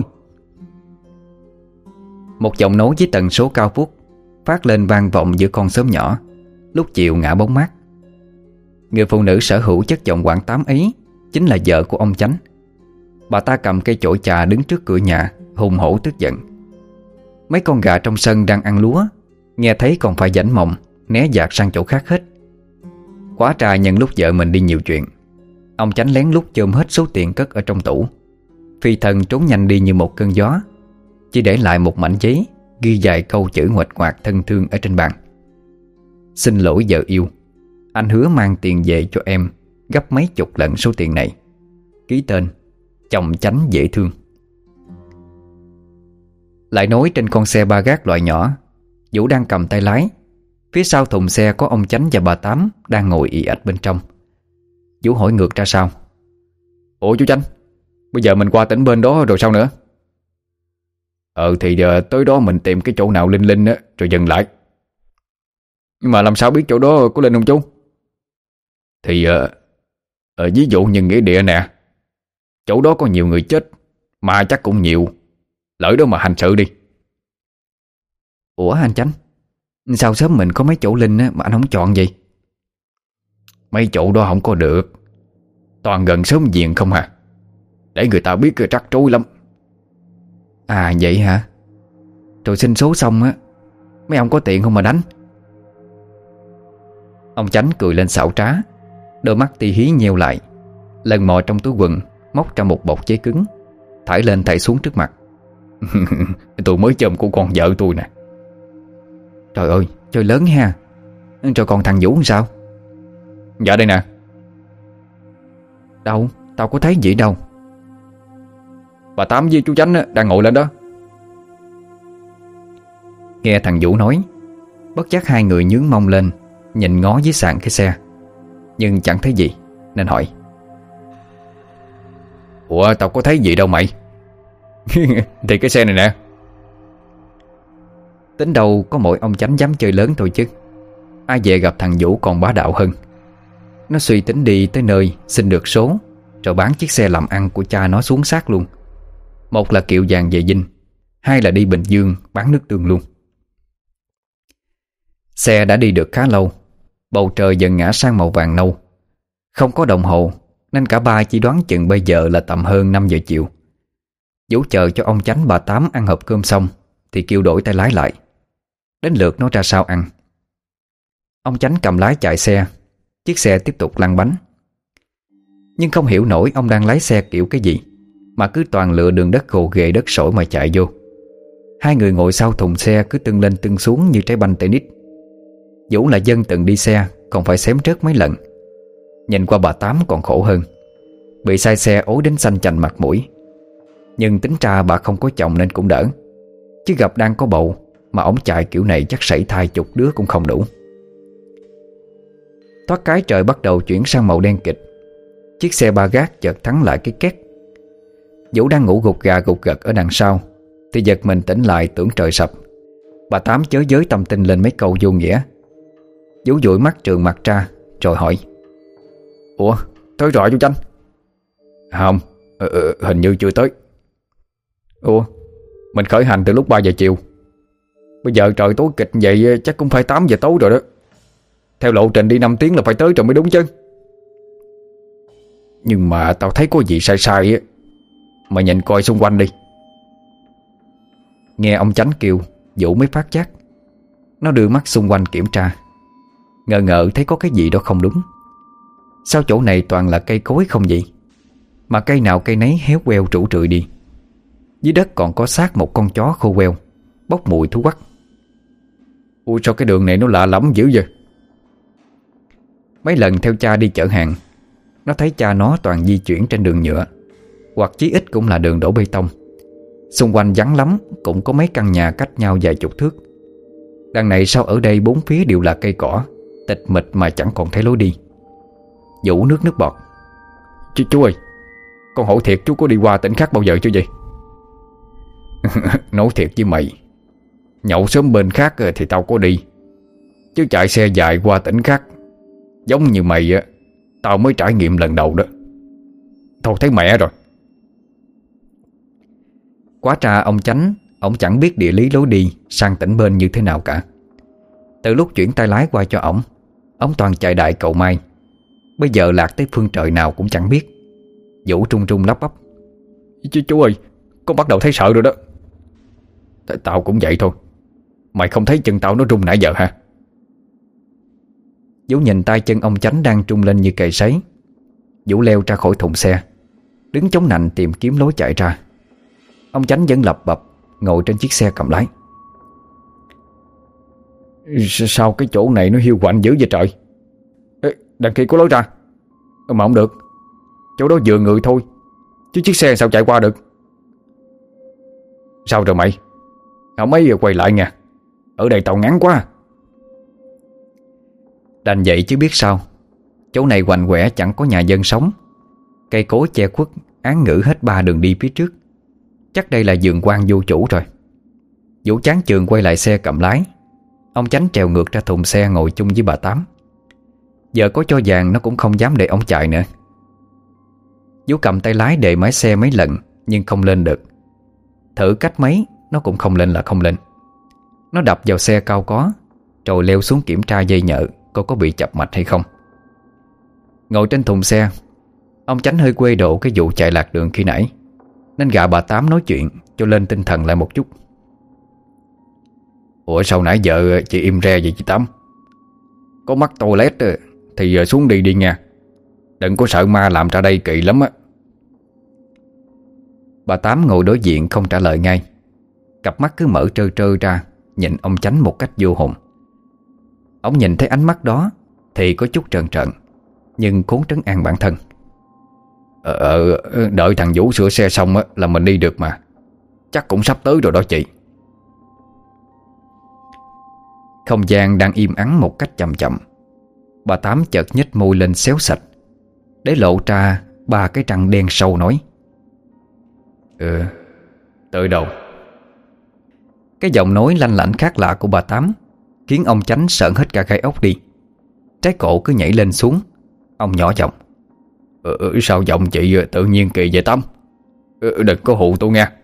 Một giọng nói với tần số cao vút phát lên vang vọng giữa con xóm nhỏ lúc chiều ngã bóng mát. Người phụ nữ sở hữu chất giọng quảng tám ấy chính là vợ của ông Chánh. Bà ta cầm cây chổi trà đứng trước cửa nhà, hùng hổ tức giận. Mấy con gà trong sân đang ăn lúa nghe thấy còn phải giãnh mộng, né dạt sang chỗ khác hết. Quá trà nhân lúc vợ mình đi nhiều chuyện, ông Chánh lén lút chôm hết số tiền cất ở trong tủ, phi thân trốn nhanh đi như một cơn gió, chỉ để lại một mảnh giấy ghi vài câu chữ nguệch ngoạc thân thương ở trên bàn. Xin lỗi vợ yêu, anh hứa mang tiền về cho em gấp mấy chục lần số tiền này. Ký tên chồng Chánh dễ thương. Lại nói trên con xe ba gác loại nhỏ, Vũ đang cầm tay lái. Phía sau thùng xe có ông Chánh và bà Tám đang ngồi ì ạch bên trong. Vũ hỏi ngược ra sau: Ủa chú Chánh, bây giờ mình qua tỉnh bên đó rồi sao nữa? Thì giờ tới đó mình tìm cái chỗ nào linh linh á, rồi dừng lại. Nhưng mà làm sao biết chỗ đó có linh không chú? Thì ví dụ như nghĩa địa nè, chỗ đó có nhiều người chết, mà chắc cũng nhiều. Lỡ đó mà hành sự đi. Ủa anh Chánh, sao sớm mình có mấy chỗ linh á mà anh không chọn vậy? Mấy chỗ đó không có được, toàn gần xóm giềng không à. Để người ta biết rắc rối lắm. À vậy hả? Rồi xin số xong á, mấy ông có tiền không mà đánh? Ông Chánh cười lên xảo trá, đôi mắt ti hí nheo lại, lần mò trong túi quần móc ra một bọc giấy cứng, thải lên thải xuống trước mặt. Tôi mới chôm của con vợ tôi nè. Trời ơi, chơi lớn ha. Rồi còn thằng Vũ làm sao? Dạ đây nè. Đâu, tao có thấy gì đâu. Bà Tám với chú Chánh đang ngồi lên đó. Nghe thằng Vũ nói, bất giác hai người nhướng mông lên, nhìn ngó dưới sàn cái xe, nhưng chẳng thấy gì nên hỏi: Ủa tao có thấy gì đâu mày? Thì cái xe này nè. Tính đâu có mỗi ông Chánh dám chơi lớn thôi chứ. Ai về gặp thằng Vũ còn bá đạo hơn. Nó suy tính đi tới nơi xin được số, rồi bán chiếc xe làm ăn của cha nó xuống xác luôn. Một là kiệu vàng về Vinh, hai là đi Bình Dương bán nước tương luôn. Xe đã đi được khá lâu, bầu trời dần ngã sang màu vàng nâu. Không có đồng hồ nên cả ba chỉ đoán chừng bây giờ là tầm hơn 5 giờ chiều. Vũ chờ cho ông Chánh bà Tám ăn hộp cơm xong thì kêu đổi tay lái lại. Đến lượt nó ra sau ăn. Ông Chánh cầm lái chạy xe, chiếc xe tiếp tục lăn bánh. Nhưng không hiểu nổi ông đang lái xe kiểu cái gì mà cứ toàn lựa đường đất gồ ghề đất sỏi mà chạy vô. Hai người ngồi sau thùng xe cứ tưng lên tưng xuống như trái banh tennis. Vũ là dân từng đi xe, còn phải xém trớt mấy lần. Nhìn qua bà Tám còn khổ hơn, bị sai xe ối đến xanh chành mặt mũi. Nhưng tính ra bà không có chồng nên cũng đỡ, chứ gặp đang có bầu mà ổng chạy kiểu này chắc sảy thai chục đứa cũng không đủ. Thoát cái trời bắt đầu chuyển sang màu đen kịch. Chiếc xe ba gác chợt thắng lại cái két. Vũ đang ngủ gục gà gục gật ở đằng sau thì giật mình tỉnh lại tưởng trời sập. Bà Tám chới giới tâm tinh lên mấy câu vô nghĩa. Vũ dụi mắt trừng mặt ra rồi hỏi: Ủa tới rồi chú Chánh? Không, hình như chưa tới. Ủa mình khởi hành từ lúc 3 giờ chiều. Bây giờ trời tối kịch vậy chắc cũng phải 8 giờ tối rồi đó. Theo lộ trình đi 5 tiếng là phải tới rồi mới đúng chứ. Nhưng mà tao thấy có gì sai sai á. Mày nhìn coi xung quanh đi. Nghe ông Chánh kêu, Vũ mới phát giác. Nó đưa mắt xung quanh kiểm tra, ngờ ngợ thấy có cái gì đó không đúng. Sao chỗ này toàn là cây cối không vậy, mà cây nào cây nấy héo queo rũ rượi đi. Dưới đất còn có xác một con chó khô queo, bốc mùi thú quắc. Ui sao cái đường này nó lạ lắm dữ vậy. Mấy lần theo cha đi chở hàng, nó thấy cha nó toàn di chuyển trên đường nhựa, hoặc chí ít cũng là đường đổ bê tông. Xung quanh vắng lắm, cũng có mấy căn nhà cách nhau vài chục thước. Đằng này sao ở đây bốn phía đều là cây cỏ, tịch mịch mà chẳng còn thấy lối đi. Vũ nước bọt. Chú ơi, con hỏi thiệt chú có đi qua tỉnh khác bao giờ chưa vậy? Nói thiệt với mày, nhậu sớm bên khác thì tao có đi, chứ chạy xe dài qua tỉnh khác giống như mày á, tao mới trải nghiệm lần đầu đó. Thôi thấy mẹ rồi. Quá tra ông Chánh, ông chẳng biết địa lý lối đi sang tỉnh bên như thế nào cả. Từ lúc chuyển tay lái qua cho ông toàn chạy đại cầu may. Bây giờ lạc tới phương trời nào cũng chẳng biết. Vũ trung trung lắp bắp: Chú ơi, con bắt đầu thấy sợ rồi đó. Tao cũng vậy thôi. Mày không thấy chân tao nó rung nãy giờ hả? Vũ nhìn tay chân ông Chánh đang trung lên như cày sấy. Vũ leo ra khỏi thùng xe, đứng chống nạnh tìm kiếm lối chạy ra. Ông Chánh vẫn lập bập ngồi trên chiếc xe cầm lái. Sao cái chỗ này nó hiu quạnh dữ vậy trời? Ê, đằng kia có lối ra. Mà không được, chỗ đó vừa người thôi, chứ chiếc xe sao chạy qua được? Sao rồi mày? Không mấy giờ quay lại nha. Ở đây tàu ngắn quá. Đành vậy chứ biết sao. Chỗ này quạnh quẻ chẳng có nhà dân sống. Cây cối che khuất án ngữ hết ba đường đi phía trước. Chắc đây là vườn quan vô chủ rồi. Vũ chán chường quay lại xe cầm lái. Ông Chánh trèo ngược ra thùng xe ngồi chung với bà Tám. Giờ có cho vàng nó cũng không dám để ông chạy nữa. Vũ cầm tay lái đề máy xe mấy lần nhưng không lên được. Thử cách mấy nó cũng không lên là không lên. Nó đập vào xe cao có, rồi leo xuống kiểm tra dây nhợ coi có bị chập mạch hay không. Ngồi trên thùng xe, ông Chánh hơi quê độ cái vụ chạy lạc đường khi nãy, nên gạ bà Tám nói chuyện cho lên tinh thần lại một chút. Ủa sao nãy giờ chị im re vậy chị Tám? Có mắc toilet thì xuống đi nha. Đừng có sợ ma làm ra đây kỳ lắm á. Bà Tám ngồi đối diện không trả lời ngay. Cặp mắt cứ mở trơ trơ ra, nhìn ông Chánh một cách vô hồn. Ông nhìn thấy ánh mắt đó thì có chút trợn trợn, nhưng cố trấn an bản thân. Đợi thằng Vũ sửa xe xong á là mình đi được mà. Chắc cũng sắp tới rồi đó chị. Không gian đang im ắng một cách chậm chậm. Bà Tám chợt nhếch môi lên xéo sạch, để lộ ra ba cái răng đen sâu nói: tới đâu? Cái giọng nói lanh lảnh khác lạ của bà Tám khiến ông Chánh sợn hết cả gai ốc đi. Trái cổ cứ nhảy lên xuống. Ông nhỏ giọng: Sao giọng chị tự nhiên kỳ vậy Tám? Đừng có hù tôi nha.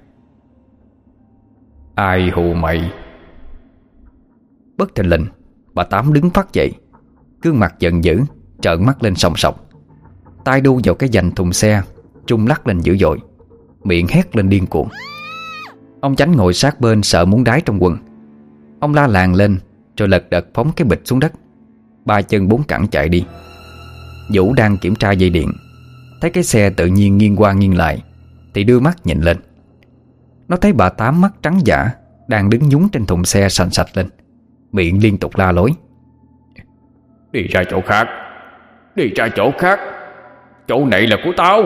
Ai hù mày? Bất thình lình, bà Tám đứng phát dậy, gương mặt giận dữ, trợn mắt lên sòng sọc, tay đu vào cái vành thùng xe, rung lắc lên dữ dội, miệng hét lên điên cuồng. Ông Chánh ngồi sát bên sợ muốn đái trong quần. Ông la làng lên rồi lật đật phóng cái bịch xuống đất, ba chân bốn cẳng chạy đi. Vũ đang kiểm tra dây điện, thấy cái xe tự nhiên nghiêng qua nghiêng lại thì đưa mắt nhìn lên. Nó thấy bà Tám mắt trắng dã đang đứng nhúng trên thùng xe sành sạch lên, miệng liên tục la lối: Đi ra chỗ khác, đi ra chỗ khác, chỗ này là của tao.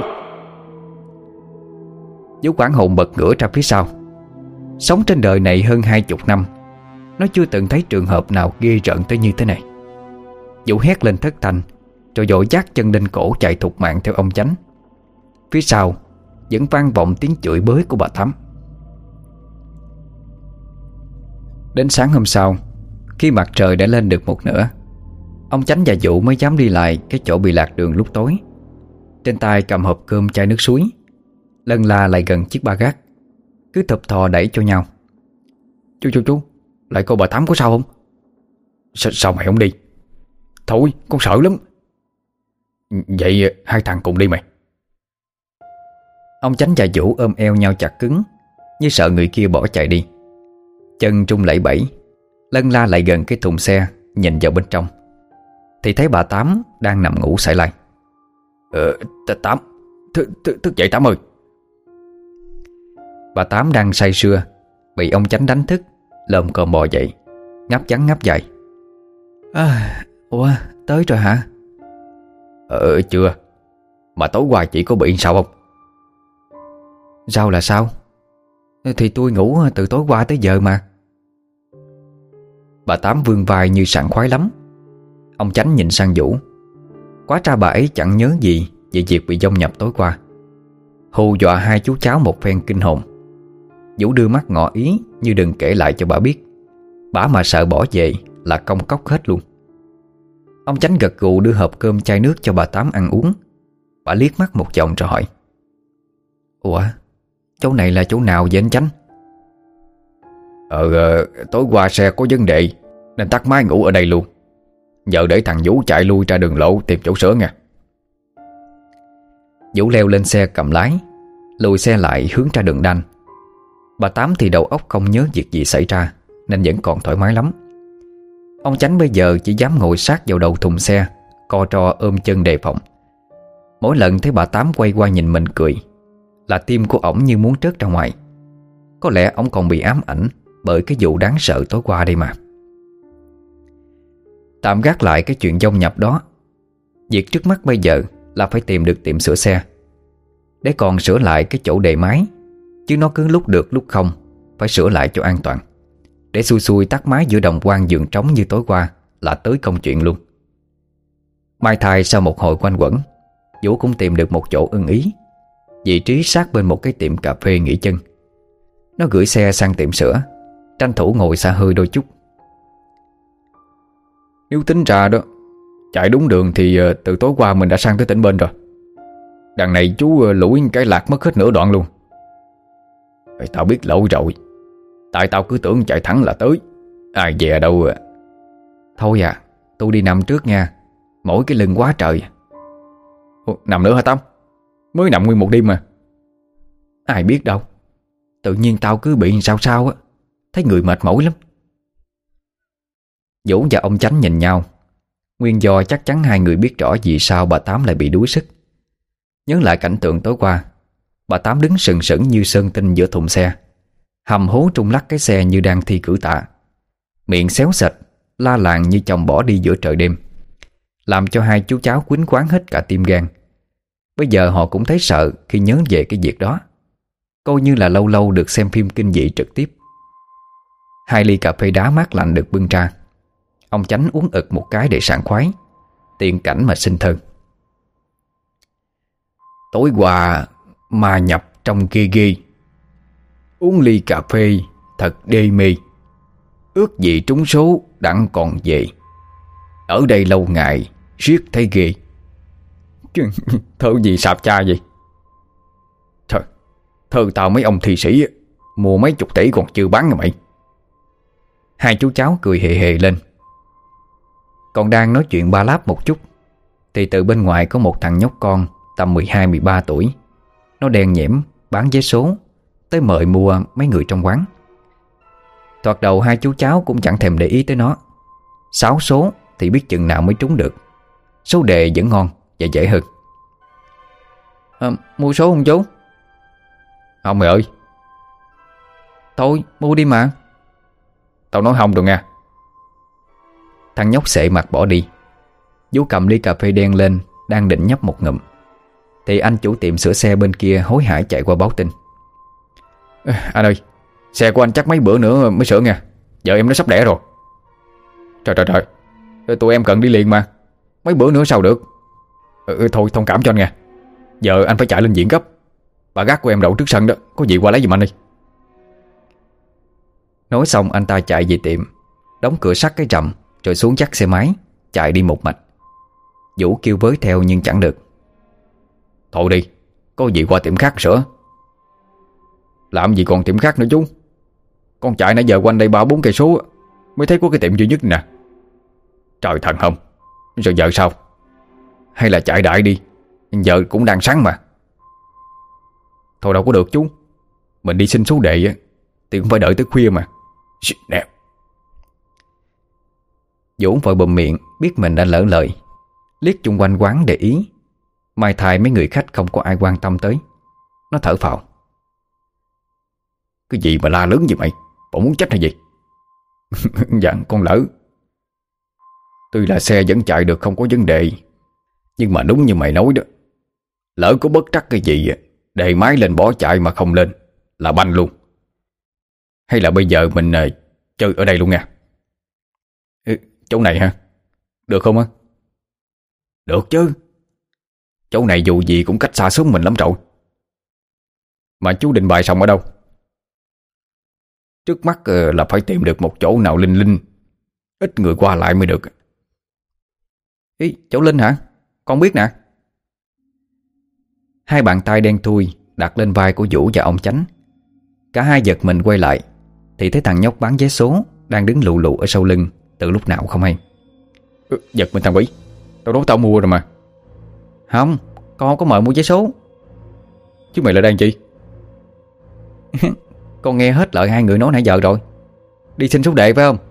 Vũ hoảng hồn bật ngửa ra phía sau. Sống trên đời này hơn 20 năm, nó chưa từng thấy trường hợp nào ghê rợn tới như thế này. Vũ hét lên thất thanh, rồi vội vác chân lên cổ chạy thục mạng theo ông Chánh. Phía sau vẫn vang vọng tiếng chửi bới của bà Thắm. Đến sáng hôm sau, khi mặt trời đã lên được một nửa, ông Chánh và Vũ mới dám đi lại cái chỗ bị lạc đường lúc tối. Trên tay cầm hộp cơm chai nước suối, lân la lại gần chiếc ba gác, cứ thụp thò đẩy cho nhau. Chú, lại cô bà Thắm có sao không? Sao mày không đi? Thôi, con sợ lắm. Vậy hai thằng cùng đi mày. Ông Chánh và Vũ ôm eo nhau chặt cứng, như sợ người kia bỏ chạy đi. Chân trung lẫy bẫy, lân la lại gần cái thùng xe, nhìn vào bên trong thì thấy bà Tám đang nằm ngủ sải lai. Tám, thức dậy Tám ơi. Bà Tám đang say sưa, bị ông Chánh đánh thức, lồm cồm bò dậy, ngáp ngắn ngáp dài. Ủa, tới rồi hả? Chưa. Mà tối qua chị có bị sao không? Sao là sao? Thì tôi ngủ từ tối qua tới giờ mà. Bà Tám vươn vai như sảng khoái lắm. Ông Chánh nhìn sang Vũ. Quá ra bà ấy chẳng nhớ gì về việc bị vong nhập tối qua. Hù dọa hai chú cháu một phen kinh hồn. Vũ đưa mắt ngỏ ý như đừng kể lại cho bà biết. Bà mà sợ bỏ về là công cốc hết luôn. Ông Chánh gật gù đưa hộp cơm chai nước cho bà Tám ăn uống. Bà liếc mắt một vòng rồi hỏi: Ủa, chỗ này là chỗ nào vậy anh Chánh? Tối qua xe có vấn đề nên tắt máy ngủ ở đây luôn. Giờ để thằng Vũ chạy lui ra đường lộ tìm chỗ sửa nha. Vũ leo lên xe cầm lái, lùi xe lại hướng ra đường đanh. Bà Tám thì đầu óc không nhớ việc gì xảy ra nên vẫn còn thoải mái lắm. Ông Chánh bây giờ chỉ dám ngồi sát vào đầu thùng xe, co ro ôm chân đề phòng. Mỗi lần thấy bà Tám quay qua nhìn mình cười là tim của ổng như muốn trớt ra ngoài. Có lẽ ổng còn bị ám ảnh bởi cái vụ đáng sợ tối qua đây mà. Tạm gác lại cái chuyện vong nhập đó. Việc trước mắt bây giờ là phải tìm được tiệm sửa xe, để còn sửa lại cái chỗ đề máy, chứ nó cứ lúc được lúc không, phải sửa lại cho an toàn. để xui xui tắt máy giữa đồng quan giường trống như tối qua là tới công chuyện luôn. Mai thai sau một hồi quanh quẩn, Vũ cũng tìm được một chỗ ưng ý, vị trí sát bên một cái tiệm cà phê nghỉ chân. Nó gửi xe sang tiệm sữa, tranh thủ ngồi xa hơi đôi chút. Nếu tính ra đó, chạy đúng đường thì từ tối qua mình đã sang tới tỉnh bên rồi. Đằng này chú lủi cái lạc mất hết nửa đoạn luôn. Tao biết lỗi rồi, tại tao cứ tưởng chạy thẳng là tới, ai về đâu à. Thôi à, tôi đi nằm trước nha, mỏi cái lưng quá trời. Ủa, nằm nữa hả Tâm? Mới nằm nguyên một đêm mà. Ai biết đâu, tự nhiên tao cứ bị sao sao á, thấy người mệt mỏi lắm. Vũ và ông Chánh nhìn nhau. Nguyên do chắc chắn hai người biết rõ vì sao bà Tám lại bị đuối sức. Nhớ lại cảnh tượng tối qua, bà Tám đứng sừng sững như sơn tinh giữa thùng xe, hầm hố trung lắc cái xe như đang thi cử tạ, miệng xéo xệch, la làng như chồng bỏ đi giữa trời đêm, làm cho hai chú cháu quýnh quáng hết cả tim gan. Bây giờ họ cũng thấy sợ khi nhớ về cái việc đó, coi như là lâu lâu được xem phim kinh dị trực tiếp. Hai ly cà phê đá mát lạnh được bưng ra. Ông Chánh uống ực một cái để sảng khoái, tiện cảnh mà sinh thơ. Tối qua ma nhập trong ghê ghê, uống ly cà phê thật đê mê, ước gì trúng số đặng còn về. Ở đây lâu ngày riết thấy ghê. Thơ gì sạp cha vậy? Trời, thơ tao mấy ông thi sĩ mua mấy chục tỷ còn chưa bán rồi mày. Hai chú cháu cười hề hề lên. Còn đang nói chuyện ba láp một chút thì từ bên ngoài có một thằng nhóc con tầm 12-13 tuổi. Nó đen nhẽm, bán vé số, tới mời mua mấy người trong quán. Thoạt đầu hai chú cháu cũng chẳng thèm để ý tới nó. 6 số thì biết chừng nào mới trúng được. Số đề vẫn ngon và dễ hơn. Mua số không chú? Không mày ơi. Thôi mua đi mà. Tao nói không rồi nha. Thằng nhóc xệ mặt bỏ đi. Vũ cầm ly cà phê đen lên, đang định nhấp một ngụm thì anh chủ tiệm sửa xe bên kia hối hả chạy qua báo tin. Anh ơi, xe của anh chắc mấy bữa nữa mới sửa nha, vợ em nó sắp đẻ rồi. Trời, tụi em cần đi liền mà, mấy bữa nữa sao được. Thôi thông cảm cho anh nha, giờ anh phải chạy lên viện gấp. Bà gác của em đậu trước sân đó, có gì qua lấy giùm anh đi. Nói xong anh ta chạy về tiệm, đóng cửa sắt cái rầm, rồi xuống dắt xe máy chạy đi một mạch. Vũ kêu với theo nhưng chẳng được. Thôi đi, có gì qua tiệm khác sửa. Làm gì còn tiệm khác nữa chú. Con chạy nãy giờ quanh đây 3-4 cây số mới thấy có cái tiệm duy nhất nè. Trời thần không. Rồi giờ sao? Hay là chạy đại đi, giờ cũng đang sáng mà. Thôi đâu có được chú, mình đi xin số đề thì cũng phải đợi tới khuya mà. Nè. Vũ vội bụm miệng, biết mình đã lỡ lời, liếc chung quanh quán để ý. Mai thai mấy người khách không có ai quan tâm tới. Nó thở phào. Cái gì mà la lớn vậy mày? Bộ muốn chết hay gì? Dạ con lỡ. Tuy là xe vẫn chạy được không có vấn đề, nhưng mà đúng như mày nói đó, lỡ có bất trắc cái gì đề máy lên bỏ chạy mà không lên là banh luôn. Hay là bây giờ mình chơi ở đây luôn nha. Chỗ này hả? Được không á? Được chứ. Chỗ này dù gì cũng cách xa xóm mình lắm rồi. Mà chú định bài xong ở đâu? Trước mắt là phải tìm được một chỗ nào linh linh, ít người qua lại mới được. Ý, chỗ Linh hả? Con biết nè. Hai bàn tay đen thui đặt lên vai của Vũ và ông Chánh. Cả hai giật mình quay lại thì thấy thằng nhóc bán vé số đang đứng lù lù ở sau lưng từ lúc nào không hay. Giật mình thằng quỷ, tao nói tao mua rồi mà. Không, con không có mời mua vé số. Chứ mày lại đang chi? Con nghe hết lời hai người nói nãy giờ rồi. Đi xin số đề phải không?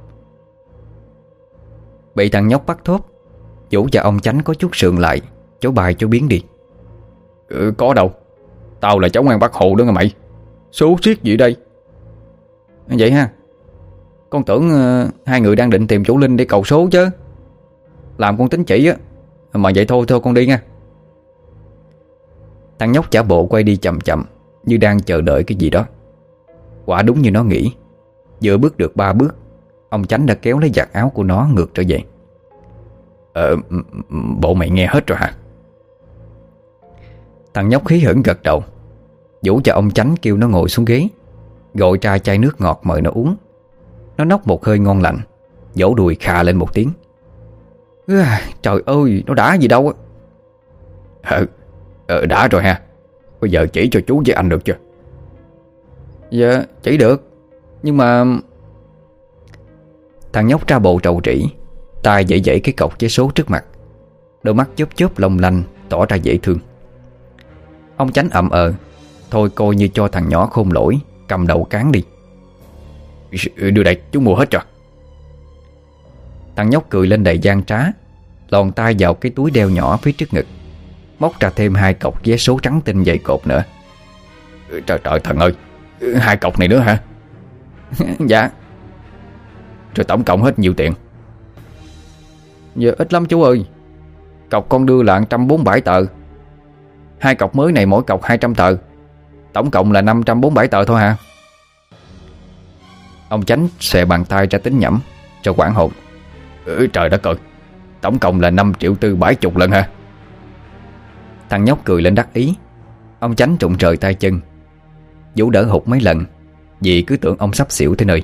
Bị thằng nhóc bắt thốt, Vũ và ông Chánh có chút sượng lại, chỗ bài chỗ biến đi. Có đâu, tao là cháu ngoan bác Hồ đó nghe mày. Số siết gì đây? Vậy ha. Con tưởng hai người đang định tìm chủ Linh để cầu số chứ. Làm con tính chỉ á. Mà vậy thôi con đi nha. Thằng nhóc giả bộ quay đi chậm chậm, như đang chờ đợi cái gì đó. Quả đúng như nó nghĩ, Vừa bước được 3 bước, ông Chánh đã kéo lấy vạt áo của nó ngược trở về. Bộ mày nghe hết rồi hả? Thằng nhóc hí hửng gật đầu, vũ cho ông Chánh kêu nó ngồi xuống ghế, gọi ra chai nước ngọt mời nó uống. Nó nốc một hơi ngon lành, vỗ đùi khà lên một tiếng. Trời ơi, nó đã gì đâu á. Đã rồi ha. Bây giờ chỉ cho chú với anh được chưa? Dạ chỉ được, nhưng mà... Thằng nhóc ra bộ trầu trĩ, tay dãy dãy cái cọc giấy số trước mặt, đôi mắt chớp chớp long lanh, tỏ ra dễ thương. Ông Chánh ậm thôi coi như cho thằng nhỏ khôn lỗi cầm đầu cán đi. Đưa đây, chú mua hết rồi. Thằng nhóc cười lên đầy gian trá, lòn tay vào cái túi đeo nhỏ phía trước ngực, móc ra thêm 2 cọc vé số trắng tinh dày cột nữa. Trời trời thần ơi, 2 cọc này nữa hả? Dạ. Rồi tổng cộng hết nhiêu tiền? Giờ ít lắm chú ơi. Cọc con đưa là 147 tờ. 2 cọc mới này mỗi cọc 200 tờ, tổng cộng là 547 tờ thôi hả? Ông Chánh xòe bàn tay ra tính nhẩm cho quảng hồn. Trời đất ơi, tổng cộng là 5.470.000 lần hả? Thằng nhóc cười lên đắc ý. Ông Chánh trụng trời tay chân, Vũ đỡ hụt mấy lần vì cứ tưởng ông sắp xỉu tới nơi.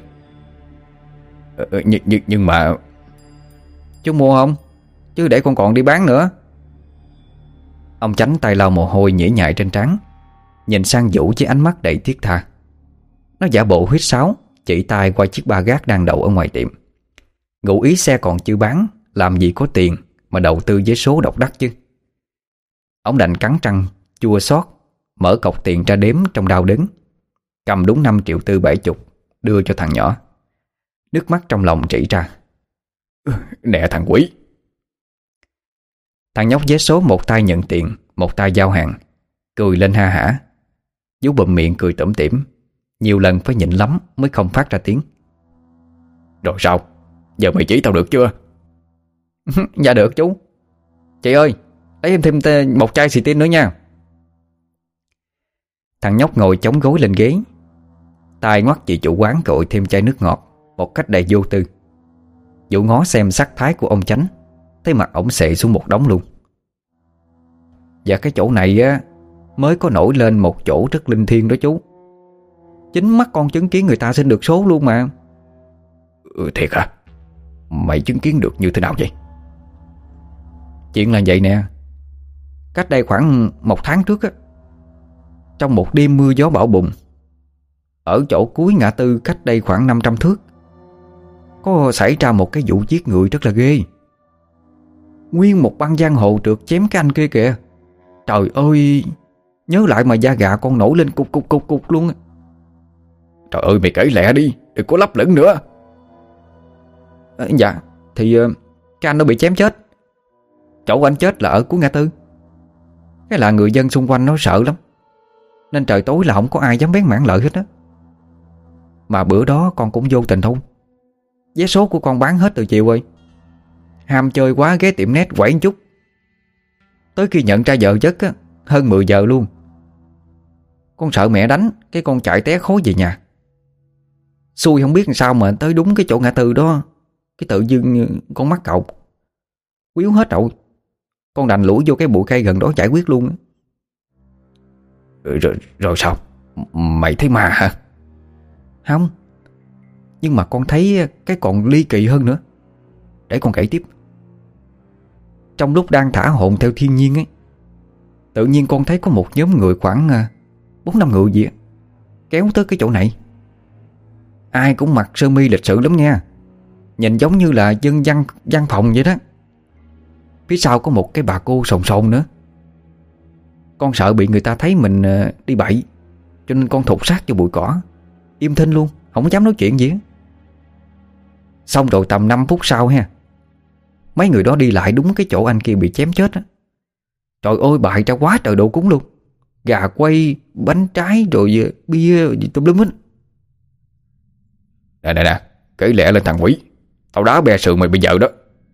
Nhưng mà... Chú mua không? Chứ để con còn đi bán nữa. Ông Chánh tay lau mồ hôi nhễ nhại trên trán, nhìn sang Vũ với ánh mắt đầy thiết tha. Nó giả bộ huýt sáo, chỉ tay qua chiếc ba gác đang đậu ở ngoài tiệm. Ngụ ý xe còn chưa bán, làm gì có tiền mà đầu tư với số độc đắc chứ. Ông đành cắn răng chua xót, mở cọc tiền ra đếm trong đau đớn, cầm đúng 5.470.000 đưa cho thằng nhỏ. Nước mắt trong lòng rỉ ra. Nè thằng quỷ. Thằng nhóc vé số một tay nhận tiền, một tay giao hàng, cười lên ha hả. Vũ bụm miệng cười tủm tỉm, nhiều lần phải nhịn lắm mới không phát ra tiếng. Rồi sao? Giờ mày chỉ tao được chưa? Dạ được chú. Chị ơi, lấy em thêm một chai xì tin nữa nha. Thằng nhóc ngồi chống gối lên ghế, tay ngoắt chị chủ quán cội thêm chai nước ngọt một cách đầy vô tư. Vũ ngó xem sắc thái của ông Chánh, thấy mặt ổng xệ xuống một đống luôn. Và cái chỗ này á, mới có nổi lên một chỗ rất linh thiêng đó chú. Chính mắt con chứng kiến người ta xin được số luôn mà. Thiệt hả? Mày chứng kiến được như thế nào vậy? Chuyện là vậy nè. Cách đây khoảng 1 tháng trước á, trong một đêm mưa gió bão bùng, ở chỗ cuối ngã tư cách đây khoảng 500 thước, có xảy ra một cái vụ giết người rất là ghê. Nguyên một băng giang hồ trượt chém cái anh kia kìa. Trời ơi, nhớ lại mà da gà con nổi lên cục luôn á. Trời ơi mày kể lẹ đi, đừng có lấp lửng nữa. Dạ, thì cái anh đó bị chém chết. Chỗ anh chết là ở cuối ngã tư. Cái là người dân xung quanh nó sợ lắm, nên trời tối là không có ai dám bén mảng lợi hết á. Mà bữa đó con cũng vô tình thôi, vé số của con bán hết từ chiều rồi. Ham chơi quá ghé tiệm net quẩy một chút. Tới khi nhận ra giờ giấc á, hơn 10 giờ luôn. Con sợ mẹ đánh, cái con chạy té khối về nhà. Xui không biết làm sao mà tới đúng cái chỗ ngã tư đó, cái tự dưng con mắc cậu quýu hết rồi. Con đành lủi vô cái bụi cây gần đó giải quyết luôn á. Rồi sao? Mày thấy ma hả? Không, nhưng mà con thấy cái còn ly kỳ hơn nữa. Để con kể tiếp. Trong lúc đang thả hồn theo thiên nhiên ấy, tự nhiên con thấy có một nhóm người khoảng 4-5 người gì á, kéo tới cái chỗ này. Ai cũng mặc sơ mi lịch sự lắm nha, nhìn giống như là dân văn phòng vậy đó. Phía sau có một cái bà cô sồn sồn nữa. Con sợ bị người ta thấy mình đi bậy, cho nên con thụt sát vô bụi cỏ, im thinh luôn, không dám nói chuyện gì á. Xong rồi tầm 5 phút sau ha, mấy người đó đi lại đúng cái chỗ anh kia bị chém chết á. Trời ơi, bày ra quá trời đồ cúng luôn. Gà quay, bánh trái rồi bia tùm lum hết. Nè, kể lẹ lên thằng quỷ. Tao đá bè sườn mày bây giờ đó.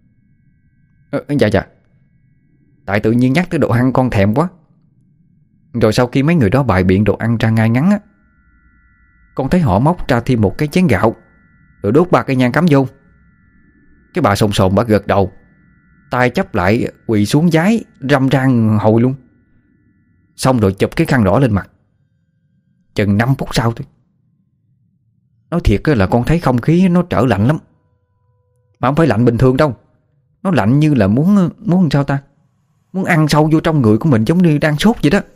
Dạ. Tại tự nhiên nhắc tới đồ ăn con thèm quá. Rồi sau khi mấy người đó bày biện đồ ăn ra ngay ngắn á, con thấy họ móc ra thêm một cái chén gạo rồi đốt 3 cây nhang cắm vô. Cái bà sồn sồn bà gật đầu, tay chắp lại quỳ xuống vái râm ran hồi luôn. Xong rồi chụp cái khăn đỏ lên mặt. Chừng 5 phút sau thôi. Nói thiệt là con thấy không khí nó trở lạnh lắm. Mà không phải lạnh bình thường đâu. Nó lạnh như là muốn sao ta, muốn ăn sâu vô trong người của mình, giống như đang sốt vậy đó.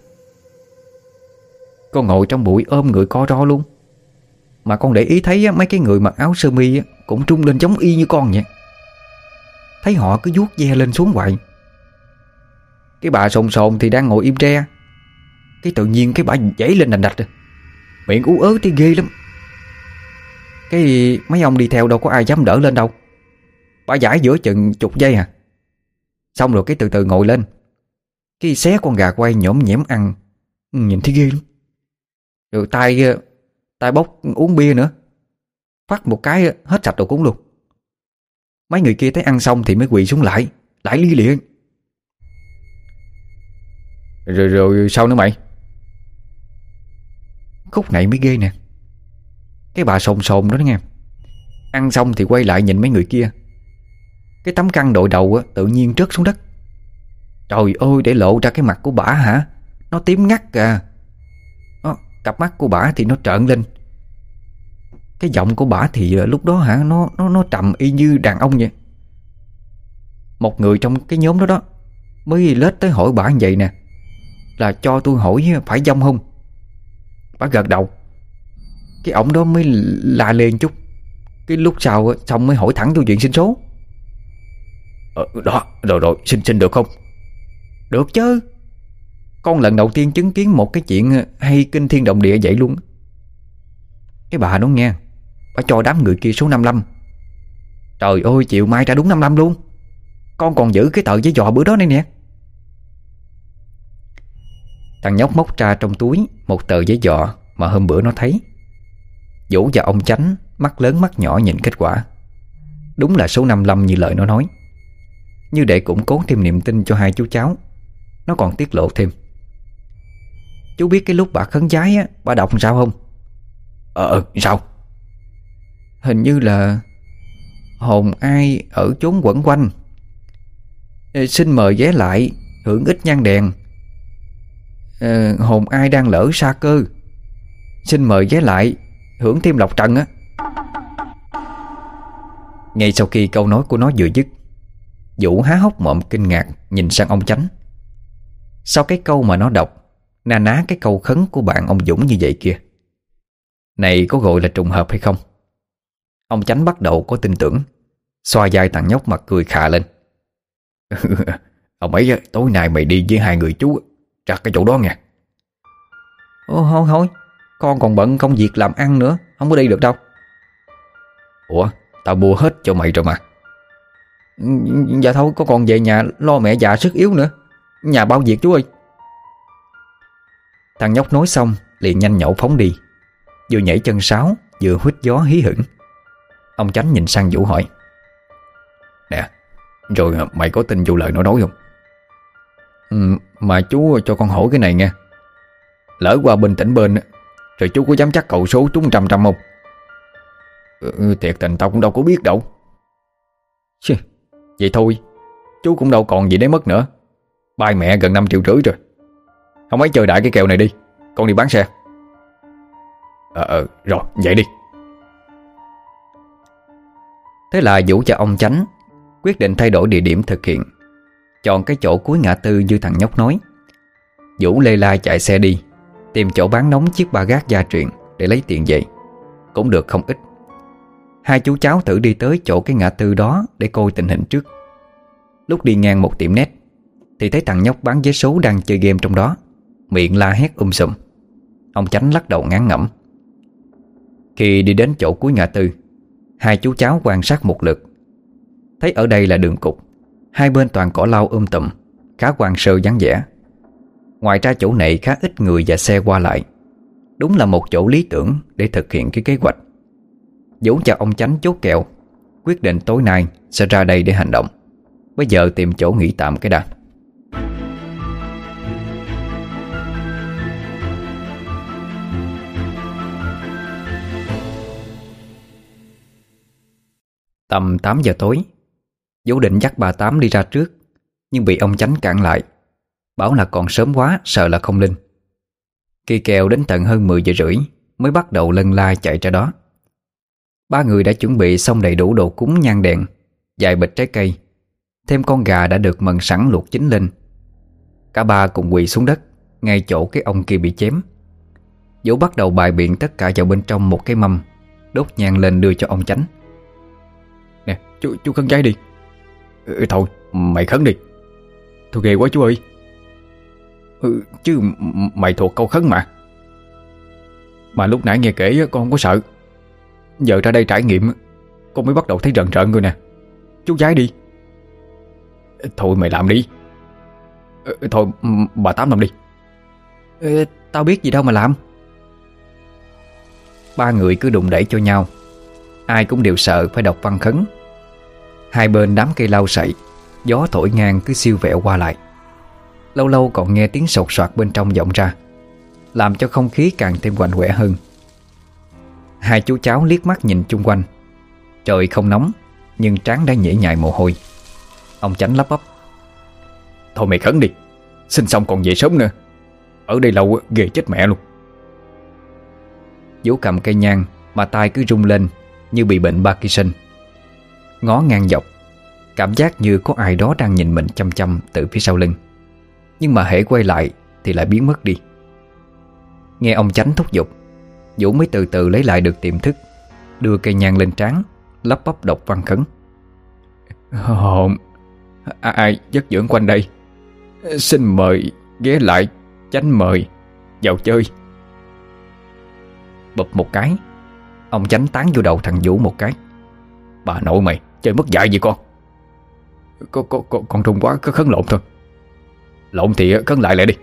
Con ngồi trong bụi ôm người co ro luôn. Mà con để ý thấy mấy cái người mặc áo sơ mi cũng trung lên giống y như con vậy. Thấy họ cứ vuốt ve lên xuống hoài. Cái bà sồn sồn thì đang ngồi im re. Cái tự nhiên cái bà dãy lên đành đạch, miệng ú ớ tí ghê lắm. Cái mấy ông đi theo đâu có ai dám đỡ lên đâu. Bà giải giữa chừng chục giây à. Xong rồi cái từ từ ngồi lên, cái xé con gà quay nhõm nhẽm ăn. Nhìn thấy ghê lắm. Rồi tay bốc uống bia nữa. Phát một cái hết sạch đồ cúng luôn. Mấy người kia thấy ăn xong thì mới quỳ xuống lại ly lịa. Rồi sao nữa mày? Khúc này mới ghê nè. Cái bà sồn sồn đó nghe, ăn xong thì quay lại nhìn mấy người kia. Cái tấm khăn đội đầu tự nhiên rớt xuống đất. Trời ơi, để lộ ra cái mặt của bả hả? Nó tím ngắt kìa. Cặp mắt của bả thì nó trợn lên. Cái giọng của bả thì lúc đó hả, nó trầm y như đàn ông vậy. Một người trong cái nhóm đó mới lết tới hỏi bả như vậy nè, là cho tôi hỏi phải vong không? Bả gật đầu. Cái ổng đó mới la lên chút. Cái lúc sau xong mới hỏi thẳng tôi chuyện sinh số. Đó, rồi xin được không? Được chứ. Con lần đầu tiên chứng kiến một cái chuyện hay kinh thiên động địa vậy luôn. Cái bà đó nghe, bà cho đám người kia số 55. Trời ơi, chiều mai ra đúng 55 luôn. Con còn giữ cái tờ giấy dò bữa đó đây nè. Thằng nhóc móc ra trong túi một tờ giấy dò mà hôm bữa nó thấy. Vũ và ông Chánh mắt lớn mắt nhỏ nhìn kết quả. Đúng là số 55 như lời nó nói. Như để củng cố thêm niềm tin cho hai chú cháu, nó còn tiết lộ thêm. Chú biết cái lúc bà khấn vái bà đọc sao không? Sao? Hình như là hồn ai ở chốn quẩn quanh, xin mời ghé lại hưởng ít nhang đèn. Hồn ai đang lỡ sa cơ, xin mời ghé lại hưởng thêm lộc trần á. Ngay sau khi câu nói của nó vừa dứt, Vũ há hốc mồm kinh ngạc nhìn sang ông Chánh. Sau cái câu mà nó đọc na ná cái câu khấn của bạn ông Dũng như vậy kia, này có gọi là trùng hợp hay không? Ông Chánh bắt đầu có tin tưởng, xoa vai thằng nhóc mà cười khà lên. Ông ấy, tối nay mày đi với hai người chú ra cái chỗ đó nha. Thôi, con còn bận công việc làm ăn nữa, không có đi được đâu. Ủa, tao mua hết cho mày rồi mà. Dạ thôi, có còn về nhà lo mẹ già sức yếu nữa. Nhà bao việc chú ơi. Thằng nhóc nói xong liền nhanh nhẩu phóng đi, vừa nhảy chân sáo vừa huýt gió hí hửng. Ông Chánh nhìn sang Vũ hỏi: Nè, rồi mày có tin vô lời nó nói không? Mà chú cho con hỏi cái này nha. Lỡ qua bên tỉnh bên rồi chú có dám chắc cậu số trúng 100 không? Thiệt tình tao cũng đâu có biết đâu. Vậy thôi, chú cũng đâu còn gì để mất nữa. Bay mẹ gần 5,5 triệu rồi. Không ấy chơi đại cái kèo này đi, con đi bán xe. Rồi, vậy đi. Thế là Vũ và ông Chánh quyết định thay đổi địa điểm thực hiện, chọn cái chỗ cuối ngã tư như thằng nhóc nói. Vũ lê la chạy xe đi, tìm chỗ bán nóng chiếc ba gác gia truyền để lấy tiền về. Cũng được không ít. Hai chú cháu thử đi tới chỗ cái ngã tư đó để coi tình hình trước. Lúc đi ngang một tiệm net thì thấy thằng nhóc bán vé số đang chơi game trong đó, miệng la hét sùm. Ông Chánh lắc đầu ngán ngẩm. Khi đi đến chỗ cuối ngã tư, hai chú cháu quan sát một lượt, thấy ở đây là đường cụt, hai bên toàn cỏ lau tùm, khá hoang sơ vắng vẻ. Ngoài ra chỗ này khá ít người và xe qua lại. Đúng là một chỗ lý tưởng để thực hiện cái kế hoạch. Vũ và ông Chánh chốt kèo, quyết định tối nay sẽ ra đây để hành động. Bây giờ tìm chỗ nghỉ tạm cái đã. Tầm 8 giờ tối, Vũ định dắt bà Tám đi ra trước, nhưng bị ông Chánh cản lại, bảo là còn sớm quá, sợ là không linh. Kỳ kèo đến tận hơn 10 giờ rưỡi mới bắt đầu lân la chạy ra đó. Ba người đã chuẩn bị xong đầy đủ đồ cúng nhang đèn, vài bịch trái cây, thêm con gà đã được mần sẵn luộc chín lên. Cả ba cùng quỳ xuống đất ngay chỗ cái ông kia bị chém. Vũ bắt đầu bày biện tất cả vào bên trong một cái mâm, đốt nhang lên đưa cho ông Chánh. Nè chú khấn trái đi. Thôi mày khấn đi. Thôi ghê quá chú ơi. Chứ mày thuộc câu khấn mà. Mà lúc nãy nghe kể con không có sợ. Giờ ra đây trải nghiệm con mới bắt đầu thấy rợn rợn rồi nè. Chú giái đi. Thôi mày làm đi. Thôi bà Tám làm đi. Tao biết gì đâu mà làm. Ba người cứ đụng đẩy cho nhau, ai cũng đều sợ phải đọc văn khấn. Hai bên đám cây lau sậy, gió thổi ngang cứ siêu vẹo qua lại. Lâu lâu còn nghe tiếng sột soạt bên trong vọng ra, làm cho không khí càng thêm quạnh quẻ hơn. Hai chú cháu liếc mắt nhìn chung quanh. Trời không nóng, nhưng trán đã nhễ nhại mồ hôi. Ông Chánh lắp bắp. Thôi mày khấn đi, xin xong còn về sớm nữa. Ở đây lâu ghê chết mẹ luôn. Vũ cầm cây nhang mà tay cứ rung lên như bị bệnh Parkinson. Ngó ngang dọc, cảm giác như có ai đó đang nhìn mình chăm chăm từ phía sau lưng. Nhưng mà hễ quay lại thì lại biến mất đi. Nghe ông Chánh thúc giục, Vũ mới từ từ lấy lại được tiềm thức, đưa cây nhang lên trán, lắp bắp đọc văn khấn. Hồn ai giấc dưỡng quanh đây, xin mời ghé lại, Chánh mời vào chơi. Bụp một cái, ông Chánh tán vô đầu thằng Vũ một cái. Bà nội mày chơi mất dạy gì con. Con run quá, cứ khấn lộn thôi. Lộn thì khấn lại lại đi.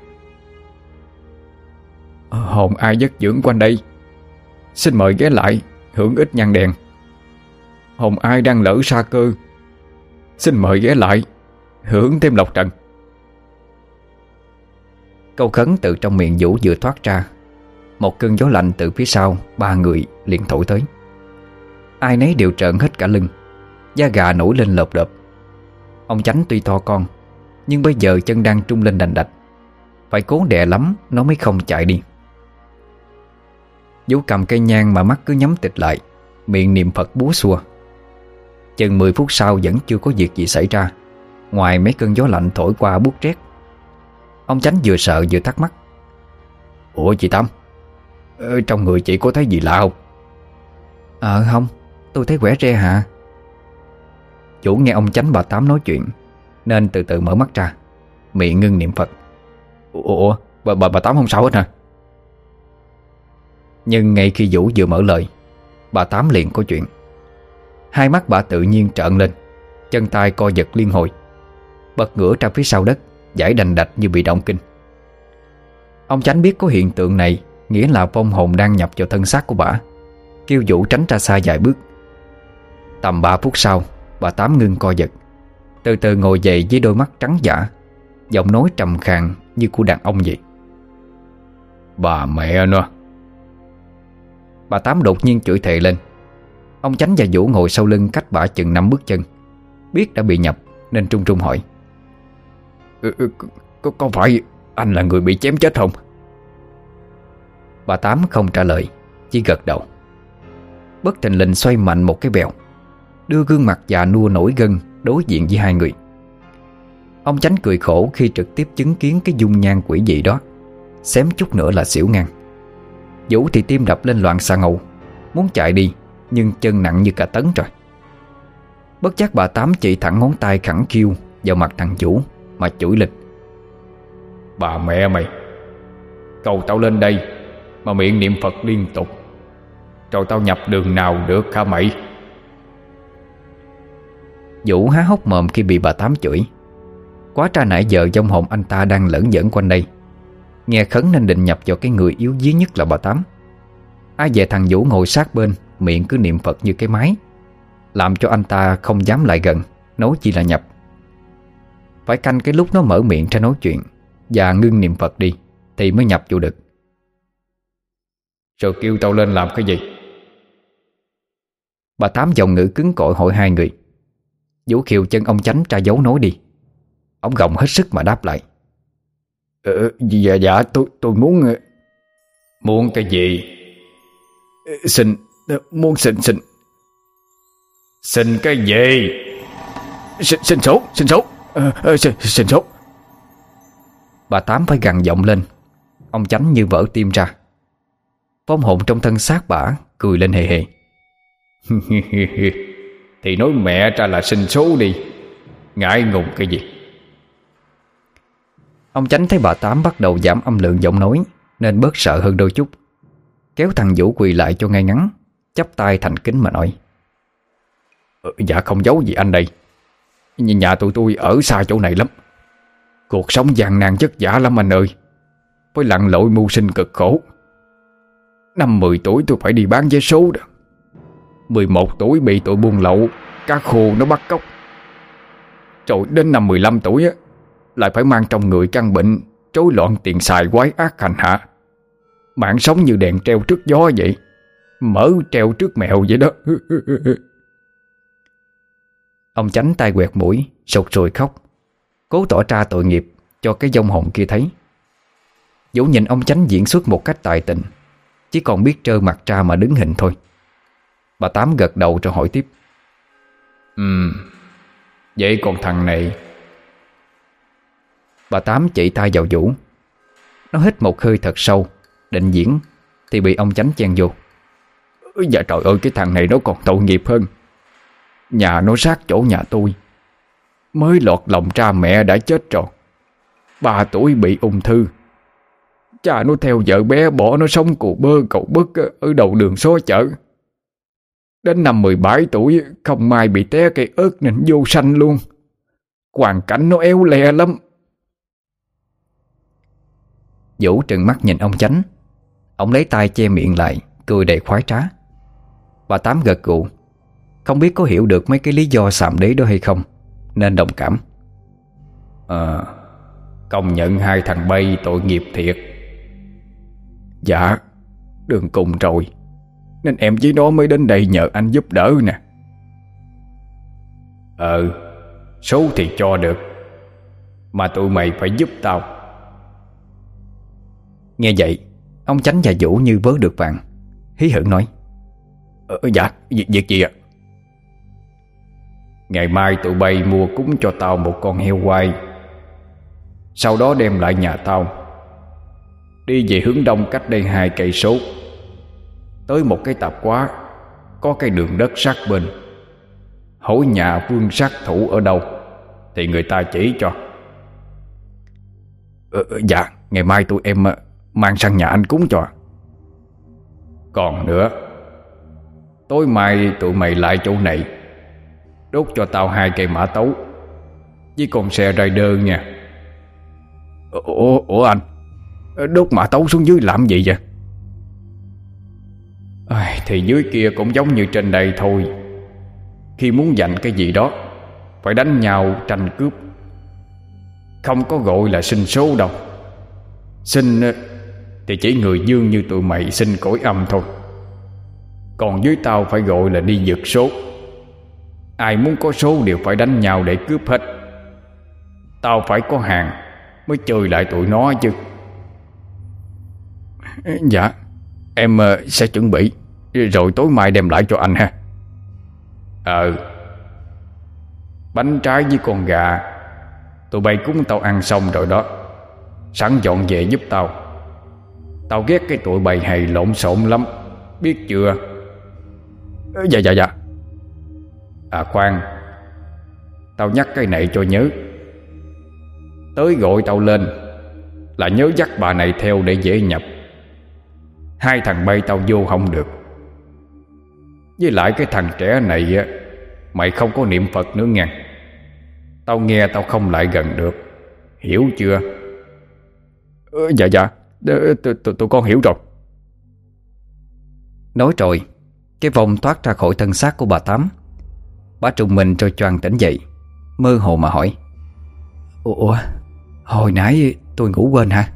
Hồn ai giấc dưỡng quanh đây, xin mời ghé lại hưởng ít nhang đèn. Hồn ai đang lỡ sa cơ, xin mời ghé lại hưởng thêm lộc trần. Câu khấn từ trong miệng Vũ vừa thoát ra, một cơn gió lạnh từ phía sau ba người liền thổi tới. Ai nấy đều trợn hết cả lưng, da gà nổi lên lợp đợp. Ông Chánh tuy to con, nhưng bây giờ chân đang trung lên đành đạch, phải cố đè lắm nó mới không chạy đi. Vũ cầm cây nhang mà mắt cứ nhắm tịt lại, miệng niệm Phật búa xua. Chừng 10 phút sau vẫn chưa có việc gì xảy ra, ngoài mấy cơn gió lạnh thổi qua buốt rét. Ông Chánh vừa sợ vừa thắc mắc. Ủa chị Tâm, trong người chị có thấy gì lạ không? Không, tôi thấy khỏe re hả. Vũ nghe ông Chánh bà Tám nói chuyện nên từ từ mở mắt ra, miệng ngưng niệm Phật. Ủa bà Tám không sao hết hả? Nhưng ngay khi Vũ vừa mở lời, bà Tám liền có chuyện. Hai mắt bà tự nhiên trợn lên, chân tay co giật liên hồi, bật ngửa ra phía sau đất, giãy đành đạch như bị động kinh. Ông Chánh biết có hiện tượng này, nghĩa là vong hồn đang nhập vào thân xác của bà, kêu Vũ tránh ra xa vài bước. Tầm 3 phút sau, bà Tám ngưng co giật, từ từ ngồi dậy với đôi mắt trắng dã, giọng nói trầm khàn như của đàn ông vậy. Bà mẹ nó. Bà Tám đột nhiên chửi thề lên. Ông Chánh và Vũ ngồi sau lưng cách bà chừng 5 bước chân, biết đã bị nhập nên trung trung hỏi. Có phải anh là người bị chém chết không? Bà Tám không trả lời, chỉ gật đầu. Bất thình lình xoay mạnh một cái bèo, đưa gương mặt già nua nổi gân đối diện với hai người. Ông Chánh cười khổ khi trực tiếp chứng kiến cái dung nhan quỷ dị đó, xém chút nữa là xỉu ngang. Vũ thì tim đập lên loạn xạ ngầu, muốn chạy đi nhưng chân nặng như cả tấn rồi. Bất giác bà Tám chỉ thẳng ngón tay khẳng khiu vào mặt thằng Vũ mà chửi lịch. Bà mẹ mày, cầu tao lên đây mà miệng niệm Phật liên tục, rồi tao nhập đường nào được hả mày? Vũ há hốc mồm khi bị bà Tám chửi. Quá ra nãy giờ vong hồn anh ta đang lởn vởn quanh đây, nghe khấn nên định nhập vào cái người yếu dí nhất là bà Tám. Ai về thằng Vũ ngồi sát bên, miệng cứ niệm Phật như cái máy, làm cho anh ta không dám lại gần, nói chi là nhập. Phải canh cái lúc nó mở miệng ra nói chuyện và ngưng niệm Phật đi thì mới nhập vô được. Rồi kêu tao lên làm cái gì? Bà Tám giọng ngữ cứng cỏi hỏi hai người. Vũ khiều chân ông Chánh tra dấu nói đi. Ông gồng hết sức mà đáp lại. Dạ tôi muốn. Muốn cái gì? Xin Xin cái gì? Xin số. Xin số. Bà Tám phải gằn giọng lên. Ông Chánh như vỡ tim ra. Vong hồn trong thân xác bả cười lên hề hề. Thì nói mẹ ra là xin số đi, ngại ngùng cái gì? Ông Chánh thấy bà Tám bắt đầu giảm âm lượng giọng nói nên bớt sợ hơn đôi chút. Kéo thằng Vũ quỳ lại cho ngay ngắn, chắp tay thành kính mà nói. Dạ không giấu gì anh đây. Nhà tụi tôi ở xa chỗ này lắm. Cuộc sống gian nan vất vả lắm anh ơi. Với lặn lội mưu sinh cực khổ. Năm 10 tuổi tôi phải đi bán vé số đó. 11 tuổi bị tội buôn lậu cá khô nó bắt cóc. Rồi đến năm 15 tuổi á, lại phải mang trong người căn bệnh rối loạn tiền xài quái ác hành hạ. Mạng sống như đèn treo trước gió vậy, mỡ treo trước mèo vậy đó. Ông Chánh tay quẹt mũi, sụt sùi khóc, cố tỏ ra tội nghiệp cho cái vong hồn kia thấy. Vũ nhìn ông Chánh diễn xuất một cách tài tình, chỉ còn biết trơ mặt ra mà đứng hình thôi. Bà Tám gật đầu rồi hỏi tiếp. Vậy còn thằng này? Bà Tám chỉ tay vào Vũ. Nó hít một hơi thật sâu, định diễn thì bị ông Chánh chen vô. Dạ trời ơi, cái thằng này nó còn tội nghiệp hơn. Nhà nó sát chỗ nhà tôi. Mới lọt lòng cha mẹ đã chết rồi. 3 tuổi bị ung thư. Cha nó theo vợ bé bỏ nó sống cù bơ cậu bức ở đầu đường xó chợ. Đến năm 17 tuổi không may bị té cây ớt nên vô sanh luôn. Hoàn cảnh nó éo le lắm. Vũ trừng mắt nhìn ông Chánh. Ông lấy tay che miệng lại, cười đầy khoái trá. Bà Tám gật gù, không biết có hiểu được mấy cái lý do xàm đế đó hay không, nên đồng cảm. Công nhận hai thằng bay tội nghiệp thiệt. Dạ, đường cùng rồi, nên em với nó mới đến đây nhờ anh giúp đỡ nè. Số thì cho được, mà tụi mày phải giúp tao. Nghe vậy, ông Chánh và Vũ như vớ được vàng, hí hửng nói. Dạ, việc gì ạ? Ngày mai tụi bay mua cúng cho tao một con heo quay. Sau đó đem lại nhà tao, đi về hướng đông cách đây 2 cây số, tới một cái tạp hóa có cái đường đất sát bên. Hỏi nhà vương sát thủ ở đâu thì người ta chỉ cho. Dạ, ngày mai tụi em mang sang nhà anh cúng cho. Còn nữa, tối mai tụi mày lại chỗ này, đốt cho tao 2 cây mã tấu với con xe rider nha. Ủa anh, đốt mã tấu xuống dưới làm gì vậy? Thì dưới kia cũng giống như trên đây thôi. Khi muốn giành cái gì đó phải đánh nhau tranh cướp, không có gọi là xin số đâu. Xin thì chỉ người dương như tụi mày xin cõi âm thôi. Còn dưới tao phải gọi là đi giật số. Ai muốn có số đều phải đánh nhau để cướp hết. Tao phải có hàng mới chơi lại tụi nó chứ. Dạ, em sẽ chuẩn bị, rồi tối mai đem lại cho anh ha. Bánh trái với con gà tụi bay cúng tao ăn xong rồi đó, sẵn dọn về giúp tao. Tao ghét cái tụi bày hầy lộn xộn lắm, biết chưa? Dạ. Khoan, tao nhắc cái này cho nhớ. Tới gọi tao lên là nhớ dắt bà này theo để dễ nhập. 2 thằng bay tao vô không được. Với lại cái thằng trẻ này á, mày không có niệm Phật nữa nha. Tao nghe tao không lại gần được, hiểu chưa? Dạ, tụi con hiểu rồi. Nói rồi, cái vong thoát ra khỏi thân xác của bà Tám. Bà trùng mình rồi choàng tỉnh dậy, mơ hồ mà hỏi. Ủa, hồi nãy tôi ngủ quên hả?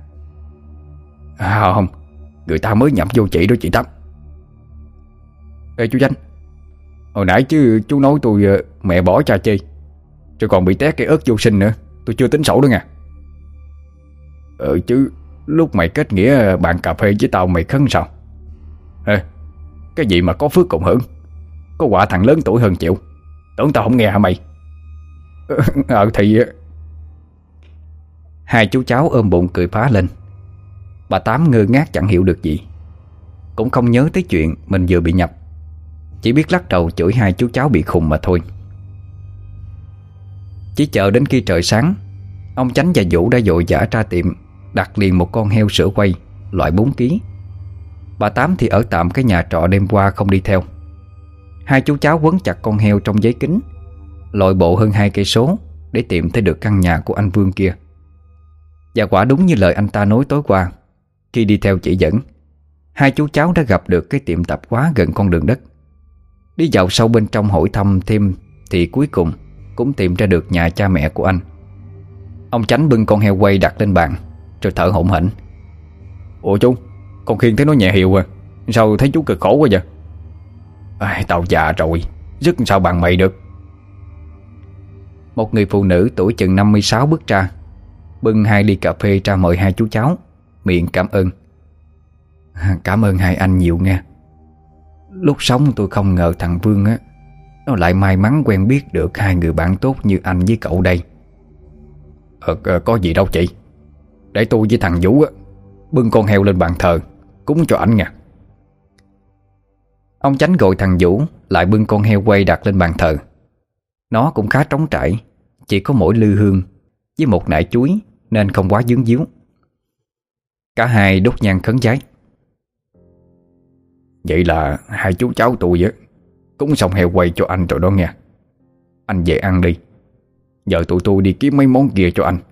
Không, người ta mới nhập vô chị đó chị Tám. Ê chú Danh, Hồi nãy chứ chú nói tôi mẹ bỏ cha chi, rồi còn bị té cây ớt vô sinh nữa. Tôi chưa tính sổ nữa nha. Chứ lúc mày kết nghĩa bạn cà phê với tao mày khấn sao? Cái gì mà có phước cộng hưởng, có quả thằng lớn tuổi hơn chịu. Tưởng tao không nghe hả mày? Thì Hai chú cháu ôm bụng cười phá lên. Bà Tám ngơ ngác chẳng hiểu được gì, cũng không nhớ tới chuyện mình vừa bị nhập, chỉ biết lắc đầu chửi hai chú cháu bị khùng mà thôi. Chỉ chờ đến khi trời sáng, ông Chánh và Vũ đã vội vã ra tiệm đặt liền một con heo sữa quay loại 4 kg. Bà Tám thì ở tạm cái nhà trọ đêm qua không đi theo. Hai chú cháu quấn chặt con heo trong giấy kính, lội bộ hơn 2 cây số để tìm thấy được căn nhà của anh Vương kia. Và quả đúng như lời anh ta nói tối qua, khi đi theo chỉ dẫn, hai chú cháu đã gặp được cái tiệm tạp hóa gần con đường đất. Đi vào sâu bên trong hỏi thăm thêm thì cuối cùng cũng tìm ra được nhà cha mẹ của anh. Ông Chánh bưng con heo quay đặt lên bàn rồi thở hổn hển. Ủa chú, con khiêng thấy nó nhẹ hiệu à, sao thấy chú cực khổ quá vậy? Tao già rồi, dứt sao bằng mày được. Một người phụ nữ tuổi chừng 56 bước ra, bưng 2 ly cà phê ra mời hai chú cháu, miệng cảm ơn. Cảm ơn hai anh nhiều nha. Lúc sống tôi không ngờ thằng Vương á, nó lại may mắn quen biết được hai người bạn tốt như anh với cậu đây. Có gì đâu chị. Để tôi với thằng Vũ á bưng con heo lên bàn thờ cúng cho ảnh nha. Ông Chánh gọi thằng Vũ lại bưng con heo quay đặt lên bàn thờ. Nó cũng khá trống trải, chỉ có mỗi lư hương với một nải chuối nên không quá vướng víu. Cả hai đốt nhang khấn vái. Vậy là hai chú cháu tôi á cúng xong heo quay cho anh rồi đó nghe. Anh về ăn đi, giờ tụi tôi đi kiếm mấy món kia cho anh.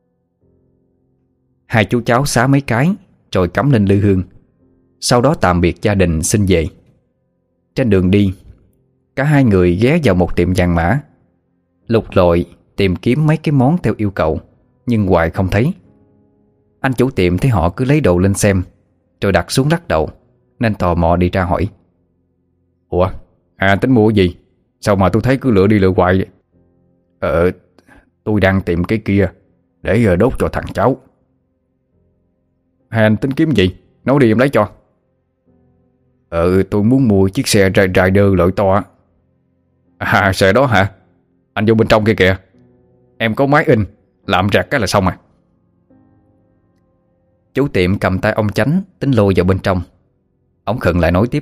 Hai chú cháu xá mấy cái rồi cắm lên lư hương, sau đó tạm biệt gia đình xin về. Trên đường đi, cả hai người ghé vào một tiệm vàng mã, lục lọi tìm kiếm mấy cái món theo yêu cầu, nhưng hoài không thấy. Anh chủ tiệm thấy họ cứ lấy đồ lên xem rồi đặt xuống lắc đầu, nên tò mò đi ra hỏi. Ủa, tính mua cái gì? Sao mà tôi thấy cứ lựa đi lựa hoài vậy? Tôi đang tìm cái kia để đốt cho thằng cháu. Hai anh tính kiếm gì? Nói đi em lấy cho. Tôi muốn mua chiếc xe Rider loại to. Xe đó hả? Anh vô bên trong kia kìa. Em có máy in, làm rạc cái là xong à. Chủ tiệm cầm tay ông Chánh tính lôi vào bên trong. Ông khựng lại nói tiếp.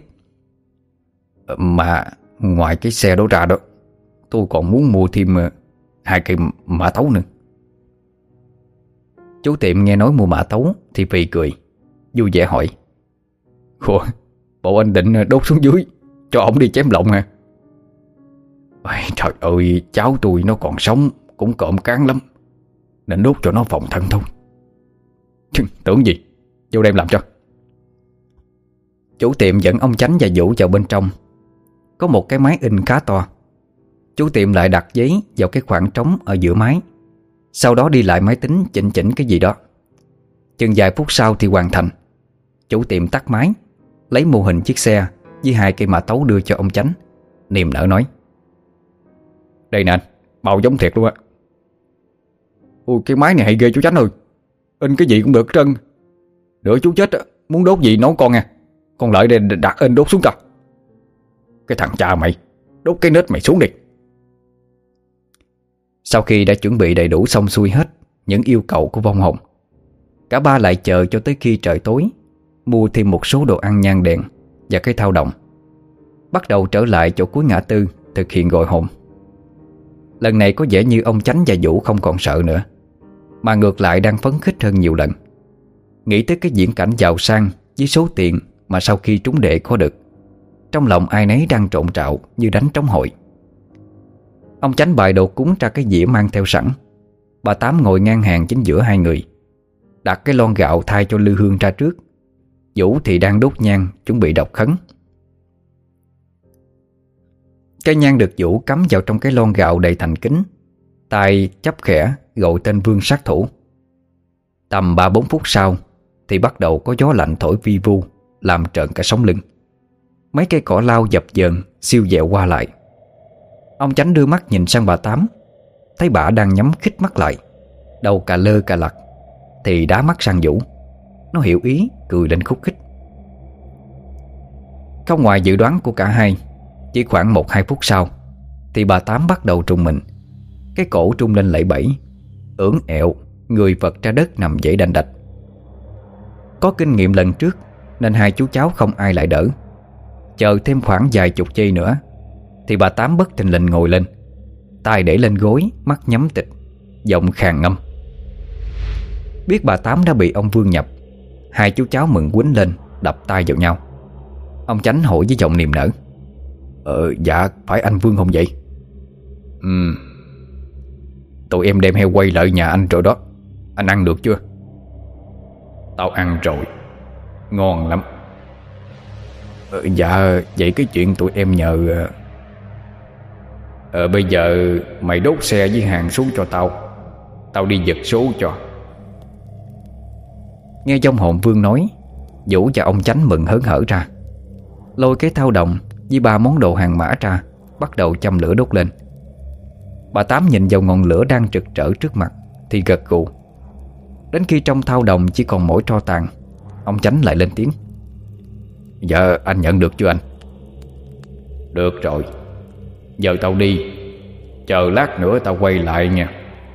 Mà ngoài cái xe đó ra đó, tôi còn muốn mua thêm 2 cây mã tấu nữa. Chủ tiệm nghe nói mua mã tấu thì phì cười, vui vẻ hỏi. Ủa, bộ anh định đốt xuống dưới cho ổng đi chém lộng hả? Trời ơi, cháu tôi nó còn sống cũng cộm cán lắm, nên đốt cho nó phòng thân thôi. Tưởng gì, vô đem làm cho. Chủ tiệm dẫn ông Chánh và Vũ vào bên trong. Có một cái máy in khá to. Chủ tiệm lại đặt giấy vào cái khoảng trống ở giữa máy, sau đó đi lại máy tính chỉnh cái gì đó. Chừng vài phút sau thì hoàn thành. Chủ tiệm tắt máy, lấy mô hình chiếc xe với 2 cây mã tấu đưa cho ông Chánh, niềm nở nói. Đây nè anh, màu giống thiệt luôn á. Ôi cái máy này hay ghê chú Chánh ơi. In cái gì cũng được trơn. Nữa chú chết muốn đốt gì nấu con nha. Con lợi đây đặt in đốt xuống cho. Cái thằng cha mày, đốt cái nết mày xuống đi. Sau khi đã chuẩn bị đầy đủ xong xuôi hết những yêu cầu của vong hồn, cả ba lại chờ cho tới khi trời tối, mua thêm một số đồ ăn nhang đèn và cái thao đồng, bắt đầu trở lại chỗ cuối ngã tư thực hiện gọi hồn. Lần này có vẻ như ông Chánh và Vũ không còn sợ nữa, mà ngược lại đang phấn khích hơn nhiều lần. Nghĩ tới cái viễn cảnh giàu sang với số tiền mà sau khi trúng đệ có được, trong lòng ai nấy đang trộn trạo như đánh trống hội. Ông Chánh bày đồ cúng ra cái dĩa mang theo sẵn. Bà Tám ngồi ngang hàng chính giữa hai người, đặt cái lon gạo thay cho lư hương ra trước. Vũ thì đang đốt nhang chuẩn bị đọc khấn. Cây nhang được Vũ cắm vào trong cái lon gạo đầy thành kính, tay chắp khẽ gọi tên Vương sát thủ. Tầm 3-4 phút sau thì bắt đầu có gió lạnh thổi vi vu, làm trợn cả sống lưng. Mấy cây cỏ lau dập dờn siêu vẹo qua lại. Ông Chánh đưa mắt nhìn sang bà Tám, thấy bà đang nhắm khít mắt lại, đầu cà lơ cà lặt, thì đá mắt sang Vũ. Nó hiểu ý, cười lên khúc khích. Không ngoài dự đoán của cả hai, chỉ khoảng 1-2 phút sau thì bà Tám bắt đầu trùng mình. Cái cổ trung lên lẫy bẫy, ưỡn ẹo, người vật ra đất nằm dãy đành đạch. Có kinh nghiệm lần trước nên hai chú cháu không ai lại đỡ. Chờ thêm khoảng vài chục giây nữa thì bà Tám bất thình lình ngồi lên, tay để lên gối, mắt nhắm tịch, giọng khàn ngâm. Biết bà Tám đã bị ông Vương nhập, hai chú cháu mừng quýnh lên, đập tay vào nhau. Ông Chánh hỏi với giọng niềm nở: Dạ phải anh Vương không vậy? Tụi em đem heo quay lại nhà anh rồi đó. Anh ăn được chưa? Tao ăn rồi, ngon lắm. Dạ vậy cái chuyện tụi em nhờ bây giờ mày đốt xe với hàng xuống cho tao. Tao đi giật số cho. Nghe trong hồn Vương nói, Vũ và ông Chánh mừng hớn hở ra, lôi cái thao đồng với 3 món đồ hàng mã ra, bắt đầu châm lửa đốt lên. Bà Tám nhìn vào ngọn lửa đang rực rỡ trước mặt thì gật gù. Đến khi trong thao đồng chỉ còn mỗi tro tàn, ông Chánh lại lên tiếng: Dạ anh nhận được chưa anh? Được rồi, giờ tao đi, chờ lát nữa tao quay lại nha.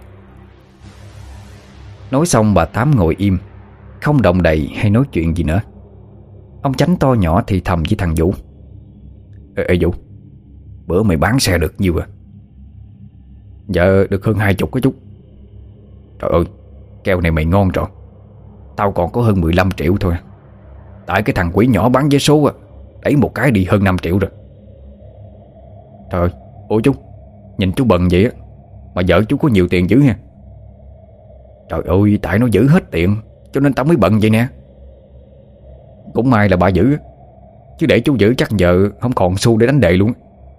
Nói xong bà Tám ngồi im, không động đậy hay nói chuyện gì nữa. Ông Chánh to nhỏ thì thầm với thằng Vũ: Ê Vũ, bữa mày bán xe được nhiêu à? Dạ được hơn 20 cái chút. Trời ơi, keo này mày ngon rồi. Tao còn có hơn 15 triệu thôi. Tại cái thằng quỷ nhỏ bán vé số á, đẩy một cái đi hơn 5 triệu rồi. Trời ơi, ủa chú, nhìn chú bần vậy á, mà vợ chú có nhiều tiền dữ ha. Trời ơi, tại nó giữ hết tiền cho nên tao mới bận vậy nè. Cũng may là bà giữ, chứ để chú giữ chắc giờ không còn xu để đánh đề luôn.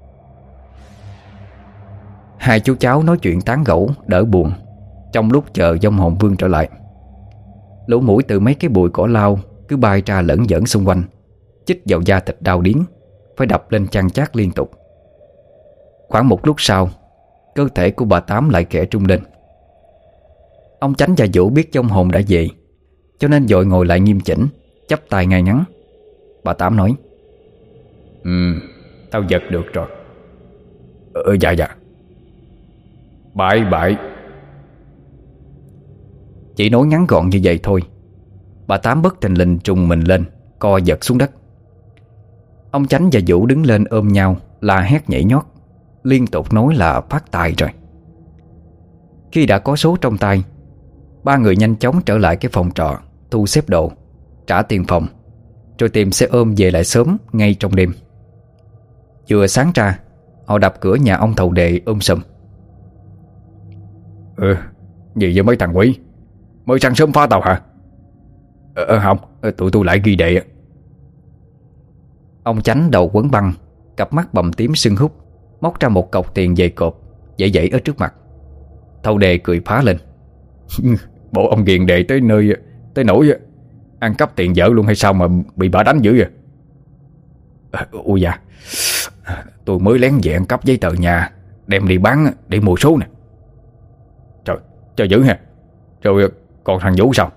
Hai chú cháu nói chuyện tán gẫu đỡ buồn trong lúc chờ vong hồn Vương trở lại. Lỗ mũi từ mấy cái bụi cỏ lau cứ bay ra lẫn giỡn xung quanh, chích vào da thịt đau điếng, phải đập lên chan chát liên tục. Khoảng một lúc sau, cơ thể của bà Tám lại khẽ trung lên. Ông Chánh và Vũ biết vong hồn đã về, cho nên vội ngồi lại nghiêm chỉnh, chắp tay ngay ngắn. Bà Tám nói: Tao giật được rồi. Dạ. Bye bye. Chỉ nói ngắn gọn như vậy thôi, bà Tám bất thình lình trùng mình lên, co giật xuống đất. Ông Chánh và Vũ đứng lên ôm nhau, la hét nhảy nhót, liên tục nói là phát tài rồi. Khi đã có số trong tay, ba người nhanh chóng trở lại cái phòng trọ, thu xếp đồ, trả tiền phòng, rồi tìm xe ôm về lại sớm ngay trong đêm. Vừa sáng ra, họ đập cửa nhà ông thầu đề sùm. Gì với mấy thằng quỷ, mới sáng sớm phá tàu hả? Không, tụi tôi lại ghi đệ. Ông Chánh đầu quấn băng, cặp mắt bầm tím sưng húp, móc ra một cọc tiền dày cộp, dãy ở trước mặt. Thầu đề cười phá lên: Bộ ông ghiền đệ tới nơi tới nỗi ăn cắp tiền vợ luôn hay sao mà bị bà đánh dữ vậy? Ôi dạ, tôi mới lén vẹn cắp giấy tờ nhà, đem đi bán để mua số nè. Trời, cho dữ ha. Rồi còn thằng Vũ sao?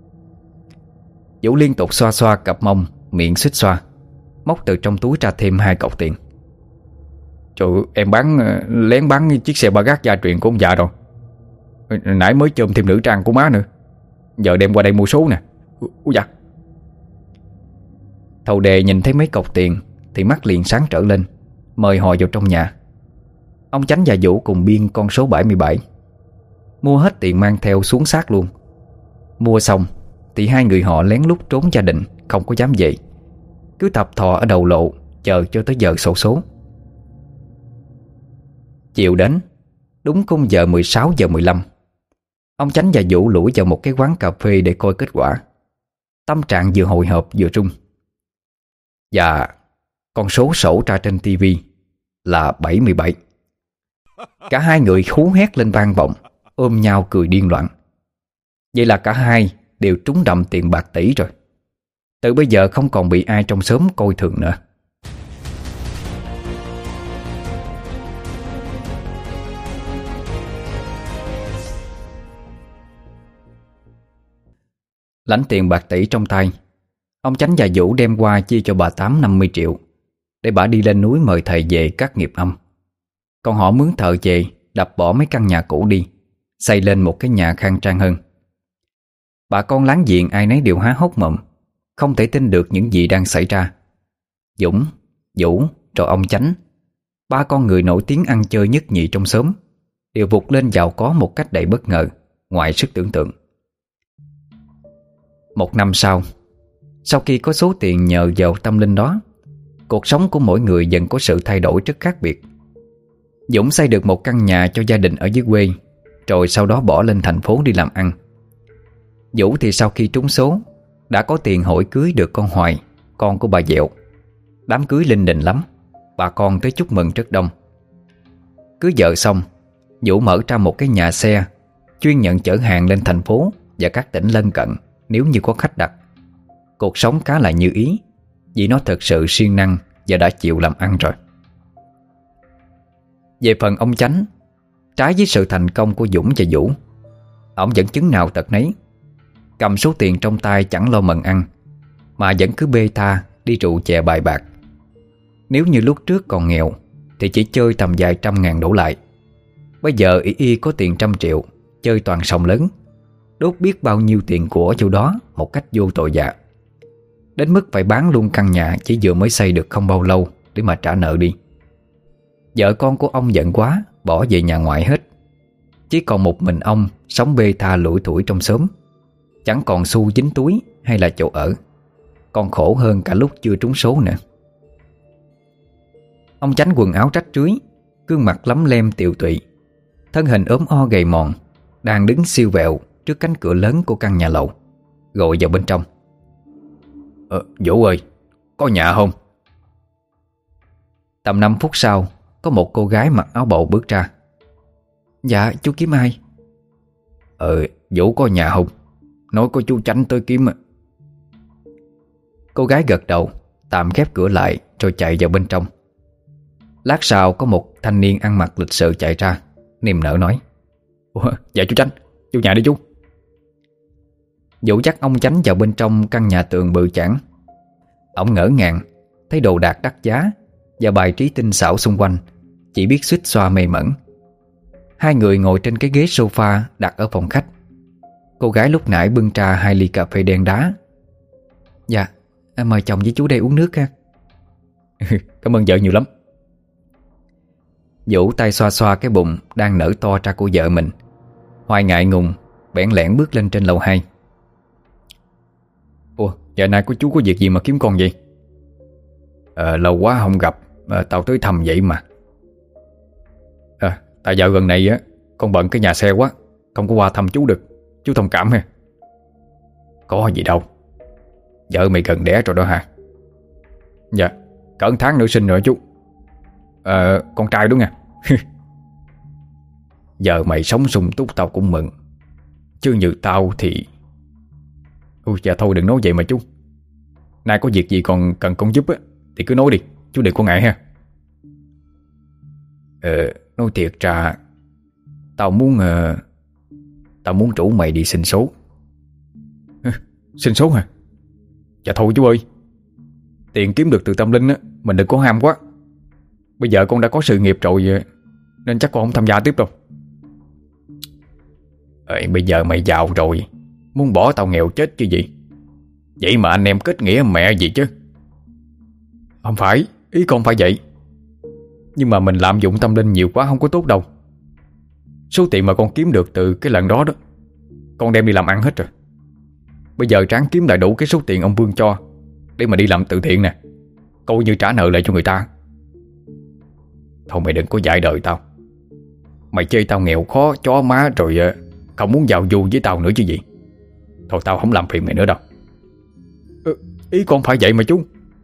Vũ liên tục xoa xoa cặp mông, miệng xích xoa, móc từ trong túi ra thêm 2 cọc tiền. Trời, em lén bán chiếc xe ba gác gia truyền của ông già rồi. Nãy mới chôm thêm nữ trang của má nữa, giờ đem qua đây mua số nè. Ủa dạ. Thầu đề nhìn thấy mấy cọc tiền thì mắt liền sáng trở lên, mời họ vào trong nhà. Ông Chánh và Vũ cùng biên con số 77, mua hết tiền mang theo xuống xác luôn. Mua xong thì hai người họ lén lút trốn gia đình, không có dám về, cứ thập thò ở đầu lộ chờ cho tới giờ xổ số. Chiều đến, đúng khung giờ 16 giờ 15, ông Chánh và Vũ lủi vào một cái quán cà phê để coi kết quả. Tâm trạng vừa hồi hộp vừa run. Và con số sổ ra trên tivi là 77. Cả hai người hú hét lên vang vọng, ôm nhau cười điên loạn. Vậy là cả hai đều trúng đậm tiền bạc tỷ rồi. Từ bây giờ không còn bị ai trong xóm coi thường nữa. Lãnh tiền bạc tỷ trong tay, ông Chánh và Vũ đem qua chia cho bà Tám 50 triệu để bà đi lên núi mời thầy về cắt nghiệp âm. Còn họ mướn thợ về đập bỏ mấy căn nhà cũ đi, xây lên một cái nhà khang trang hơn. Bà con láng giềng ai nấy đều há hốc mồm, không thể tin được những gì đang xảy ra. Dũng, Vũ rồi ông Chánh, ba con người nổi tiếng ăn chơi nhất nhì trong xóm, đều vụt lên giàu có một cách đầy bất ngờ, ngoài sức tưởng tượng. Một năm sau khi có số tiền nhờ vào tâm linh đó, cuộc sống của mỗi người dần có sự thay đổi rất khác biệt. Dũng xây được một căn nhà cho gia đình ở dưới quê, rồi sau đó bỏ lên thành phố đi làm ăn. Vũ thì sau khi trúng số đã có tiền hỏi cưới được con Hoài, con của bà Dẹo. Đám cưới linh đình lắm, bà con tới chúc mừng rất đông. Cưới vợ xong, Vũ mở ra một cái nhà xe chuyên nhận chở hàng lên thành phố và các tỉnh lân cận nếu như có khách đặt. Cuộc sống khá là như ý, vì nó thật sự siêng năng và đã chịu làm ăn rồi. Về phần ông Chánh, trái với sự thành công của Dũng và Vũ, ông vẫn chứng nào tật nấy. Cầm số tiền trong tay chẳng lo mần ăn, mà vẫn cứ bê tha đi rượu chè bài bạc. Nếu như lúc trước còn nghèo thì chỉ chơi tầm vài trăm ngàn đổ lại. Bây giờ y có tiền 100 triệu, chơi toàn sòng lớn, đốt biết bao nhiêu tiền của chỗ đó một cách vô tội vạ, đến mức phải bán luôn căn nhà chỉ vừa mới xây được không bao lâu để mà trả nợ đi. Vợ con của ông giận quá, bỏ về nhà ngoại hết. Chỉ còn một mình ông sống bê tha lủi thủi trong xóm, chẳng còn xu dính túi hay là chỗ ở, còn khổ hơn cả lúc chưa trúng số nữa. Ông Chánh quần áo rách rưới, gương mặt lấm lem tiều tụy, thân hình ốm o gầy mòn, đang đứng siêu vẹo trước cánh cửa lớn của căn nhà lầu, gọi vào bên trong. Vũ ơi, có nhà không? Tầm 5 phút sau, có một cô gái mặc áo bầu bước ra. Dạ, chú kiếm ai? Vũ có nhà không? Nói có chú Chánh tới kiếm. Cô gái gật đầu, tạm khép cửa lại rồi chạy vào bên trong. Lát sau có một thanh niên ăn mặc lịch sự chạy ra, niềm nở nói: Dạ chú Chánh, chú nhà đi chú. Vũ dắt ông Chánh vào bên trong căn nhà tường bự chảng. Ông ngỡ ngàng thấy đồ đạc đắt giá và bài trí tinh xảo xung quanh, chỉ biết xuýt xoa mê mẩn. Hai người ngồi trên cái ghế sofa đặt ở phòng khách. Cô gái lúc nãy bưng trà 2 ly cà phê đen đá. Dạ, em mời chồng với chú đây uống nước ha. Cảm ơn vợ nhiều lắm. Vũ tay xoa xoa cái bụng đang nở to ra của vợ mình. Hoài ngại ngùng, bẽn lẽn bước lên trên lầu 2. Giờ nay của chú có việc gì mà kiếm con vậy? Lâu quá không gặp, tao tới thăm vậy mà. Tại dạo gần này á, con bận cái nhà xe quá, không có qua thăm chú được. Chú thông cảm ha. Có gì đâu, vợ mày gần đẻ rồi đó hả? Dạ, cỡ 1 tháng nữa sinh rồi chú. Con trai đúng nha. Giờ mày sống sung túc tao cũng mừng, chứ như tao thì... Dạ thôi đừng nói vậy mà chú. Nay có việc gì còn cần con giúp á thì cứ nói đi, chú đừng có ngại ha. Nói thiệt ra Tao muốn rủ mày đi xin số. Xin số hả? Dạ thôi chú ơi, tiền kiếm được từ tâm linh á, mình đừng có ham quá. Bây giờ con đã có sự nghiệp rồi, nên chắc con không tham gia tiếp đâu. Bây giờ mày giàu rồi, muốn bỏ tao nghèo chết chứ gì? Vậy mà anh em kết nghĩa mẹ gì chứ? Không phải, ý con phải vậy. Nhưng mà mình lạm dụng tâm linh nhiều quá không có tốt đâu. Số tiền mà con kiếm được từ cái lần đó con đem đi làm ăn hết rồi. Bây giờ ráng kiếm lại đủ cái số tiền ông Vương cho để mà đi làm từ thiện nè, coi như trả nợ lại cho người ta. Thôi mày đừng có dạy đời tao. Mày chê tao nghèo khó chó má rồi không muốn giao du với tao nữa chứ gì. Thôi tao không làm phiền mày nữa đâu. Ý con phải vậy mà chú.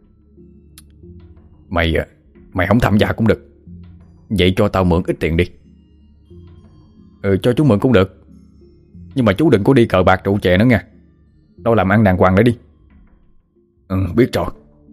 Mày không tham gia cũng được. Vậy cho tao mượn ít tiền đi. Cho chú mượn cũng được. Nhưng mà chú đừng có đi cờ bạc rượu chè nữa nha. Đâu làm ăn đàng hoàng lại đi. Biết rồi.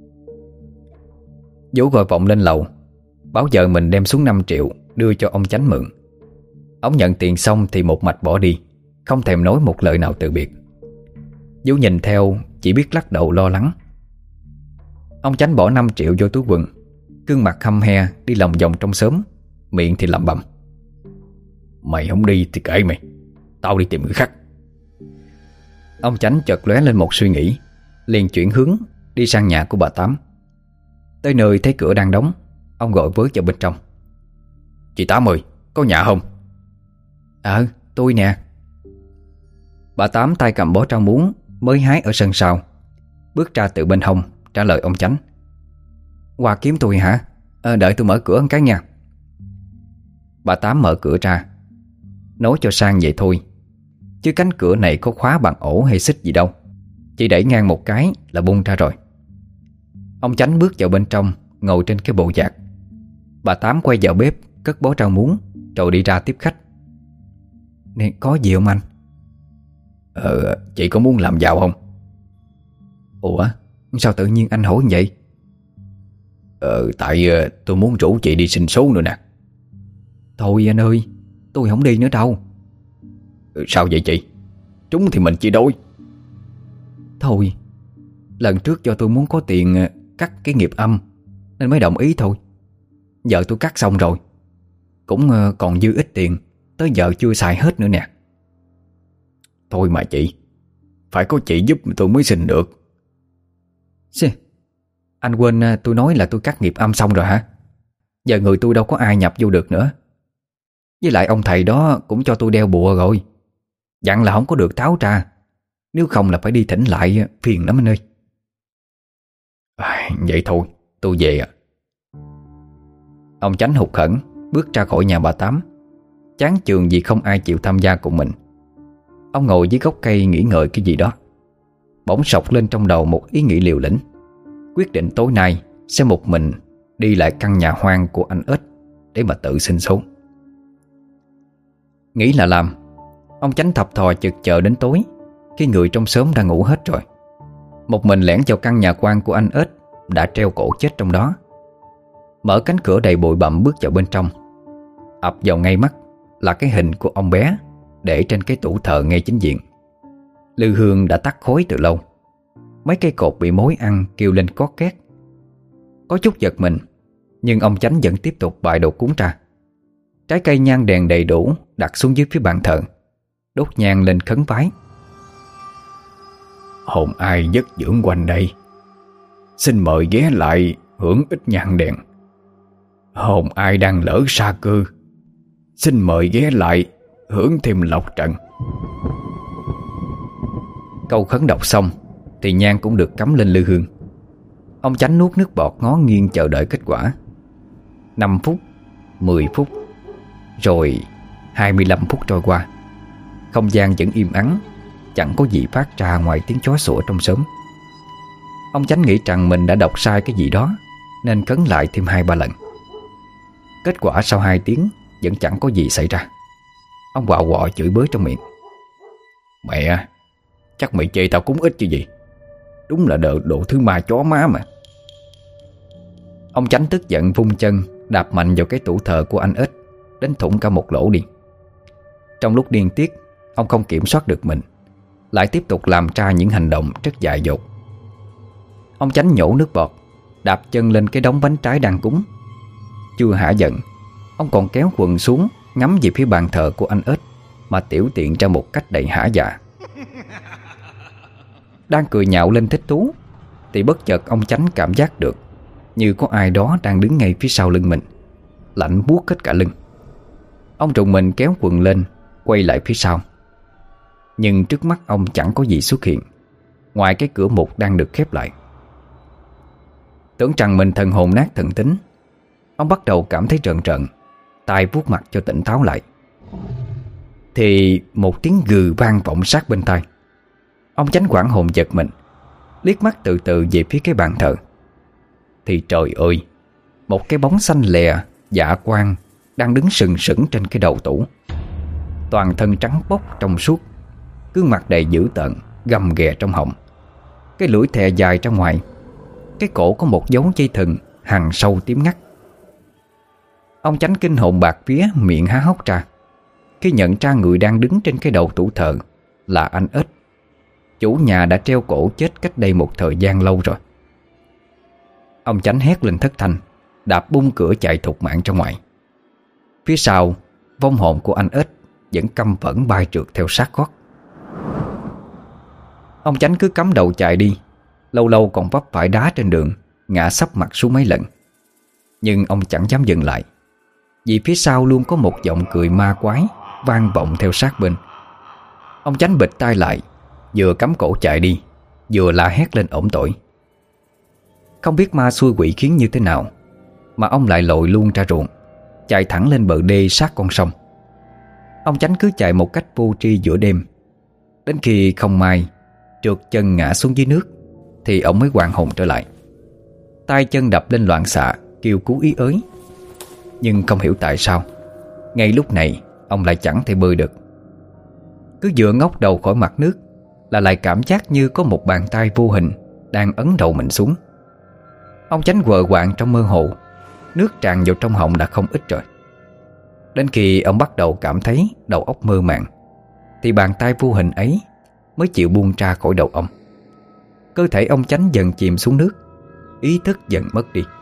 Vũ gọi vọng lên lầu, báo vợ mình đem xuống 5 triệu đưa cho ông Chánh mượn. Ông nhận tiền xong thì một mạch bỏ đi, không thèm nói một lời nào từ biệt. Vũ nhìn theo chỉ biết lắc đầu lo lắng. Ông Chánh bỏ 5 triệu vô túi quần, gương mặt hăm he đi lòng vòng trong xóm, miệng thì lẩm bẩm: "Mày không đi thì kệ mày, tao đi tìm người khác." Ông Chánh chợt lóe lên một suy nghĩ, liền chuyển hướng đi sang nhà của bà Tám. Tới nơi thấy cửa đang đóng, ông gọi với vào bên trong: "Chị Tám ơi, có nhà không?" Tôi nè." Bà Tám tay cầm bó rau muống mới hái ở sân sau, bước ra từ bên hông trả lời ông Chánh: "Qua kiếm tôi hả? Đợi tôi mở cửa một cái nha." Bà Tám mở cửa ra, nói cho sang vậy thôi, chứ cánh cửa này có khóa bằng ổ hay xích gì đâu, chỉ đẩy ngang một cái là bung ra rồi. Ông Chánh bước vào bên trong, ngồi trên cái bộ giạc. Bà Tám quay vào bếp cất bó rau muống rồi đi ra tiếp khách. "Nè, có gì không anh?" Chị có muốn làm giàu không?" "Ủa, sao tự nhiên anh hỏi vậy?" Tại tôi muốn rủ chị đi sinh số nữa nè." "Thôi anh ơi, tôi không đi nữa đâu." Sao vậy chị? Trúng thì mình chia đôi. "Thôi, lần trước do tôi muốn có tiền cắt cái nghiệp âm nên mới đồng ý thôi. Giờ tôi cắt xong rồi, cũng còn dư ít tiền, tới giờ chưa xài hết nữa nè." Thôi mà chị, phải có chị giúp tôi mới sinh được. Anh quên tôi nói là tôi cắt nghiệp âm xong rồi hả? Giờ người tôi đâu có ai nhập vô được nữa. Với lại ông thầy đó cũng cho tôi đeo bùa rồi, dặn là không có được tháo ra, nếu không là phải đi thỉnh lại, phiền lắm anh ơi. Vậy thôi, tôi về ạ. Ông Chánh hụt hẫng bước ra khỏi nhà bà Tám, chán chường vì không ai chịu tham gia cùng mình. Ông ngồi dưới gốc cây nghĩ ngợi cái gì đó. Bỗng sộc lên trong đầu một ý nghĩ liều lĩnh, quyết định tối nay sẽ một mình đi lại căn nhà hoang của anh Ếch để mà tự sinh sống. Nghĩ là làm, ông Chánh thập thò chực chờ đến tối, khi người trong xóm đã ngủ hết rồi. Một mình lẻn vào căn nhà quan của anh Ếch đã treo cổ chết trong đó. Mở cánh cửa đầy bụi bặm bước vào bên trong. Ập vào ngay mắt là cái hình của ông bé để trên cái tủ thờ ngay chính diện. Lư hương đã tắt khói từ lâu. Mấy cây cột bị mối ăn kêu lên cót két. Có chút giật mình, nhưng ông Chánh vẫn tiếp tục bài đồ cúng ra. Trái cây nhang đèn đầy đủ đặt xuống dưới phía bàn thờ, đốt nhang lên khấn vái. Hồn ai giấc dưỡng quanh đây, xin mời ghé lại hưởng ít nhang đèn. Hồn ai đang lỡ sa cư, xin mời ghé lại hưởng thêm lộc trận. Câu khấn đọc xong thì nhang cũng được cắm lên lư hương. Ông Chánh nuốt nước bọt ngó nghiêng chờ đợi kết quả. 5 phút, 10 phút, rồi 25 phút trôi qua. Không gian vẫn im ắng, chẳng có gì phát ra ngoài tiếng chó sủa trong xóm. Ông Chánh nghĩ rằng mình đã đọc sai cái gì đó, nên khấn lại thêm 2-3 lần. Kết quả sau 2 tiếng vẫn chẳng có gì xảy ra. Ông quạo quọ chửi bới trong miệng: Mẹ, chắc mày chê tao cúng ít chứ gì. Đúng là độ thứ ma chó má mà. Ông Chánh tức giận vung chân đạp mạnh vào cái tủ thờ của anh Ếch, đến thủng cả một lỗ đi. Trong lúc điên tiết, ông không kiểm soát được mình, lại tiếp tục làm ra những hành động rất dại dột. Ông Chánh nhổ nước bọt, đạp chân lên cái đống bánh trái đang cúng. Chưa hả giận, ông còn kéo quần xuống ngắm về phía bàn thờ của anh Ếch mà tiểu tiện ra một cách đầy hả dạ. Đang cười nhạo lên thích thú thì bất chợt ông Chánh cảm giác được như có ai đó đang đứng ngay phía sau lưng mình, lạnh buốt hết cả lưng. Ông trùng mình kéo quần lên, quay lại phía sau. Nhưng trước mắt ông chẳng có gì xuất hiện ngoài cái cửa mục đang được khép lại. Tưởng rằng mình thần hồn nát thần tính, ông bắt đầu cảm thấy rợn rợn, tai vuốt mặt cho tỉnh táo lại. Thì một tiếng gừ vang vọng sát bên tai. Ông Chánh hoảng hồn giật mình, liếc mắt từ từ về phía cái bàn thờ. Thì trời ơi, một cái bóng xanh lè dạ quang đang đứng sừng sững trên cái đầu tủ. Toàn thân trắng bóc trong suốt, gương mặt đầy dữ tợn, gầm ghè trong họng, cái lưỡi thè dài ra ngoài. Cái cổ có một dấu dây thừng hằn sâu tím ngắt. Ông Chánh kinh hồn bạt vía, miệng há hốc ra khi nhận ra người đang đứng trên cái đầu tủ thờ là anh Ếch. chủ nhà đã treo cổ chết cách đây một thời gian lâu rồi. Ông Chánh hét lên thất thanh, đạp bung cửa chạy thục mạng ra ngoài. Phía sau, vong hồn của anh ếch vẫn căm phẫn bay trượt theo sát gót. Ông Chánh cứ cắm đầu chạy đi, lâu lâu còn vấp phải đá trên đường, ngã sấp mặt xuống mấy lần. Nhưng ông chẳng dám dừng lại, vì phía sau luôn có một giọng cười ma quái vang vọng theo sát bên. Ông Chánh bịt tai lại, vừa cắm cổ chạy đi, vừa la hét lên ổm tội. Không biết ma xui quỷ khiến như thế nào mà ông lại lội luôn ra ruộng, chạy thẳng lên bờ đê sát con sông. Ông Chánh cứ chạy một cách vô tri giữa đêm, đến khi không may trượt chân ngã xuống dưới nước thì ông mới hoàn hồn trở lại. Tay chân đập lên loạn xạ, kêu cứu ý ới. Nhưng không hiểu tại sao ngay lúc này ông lại chẳng thể bơi được. Cứ vừa ngóc đầu khỏi mặt nước là lại cảm giác như có một bàn tay vô hình đang ấn đầu mình xuống. Ông Chánh quờ quạng trong mơ hồ, nước tràn vào trong họng đã không ít rồi. Đến khi ông bắt đầu cảm thấy đầu óc mơ màng thì bàn tay vô hình ấy mới chịu buông ra khỏi đầu ông. Cơ thể ông Chánh dần chìm xuống nước, ý thức dần mất đi.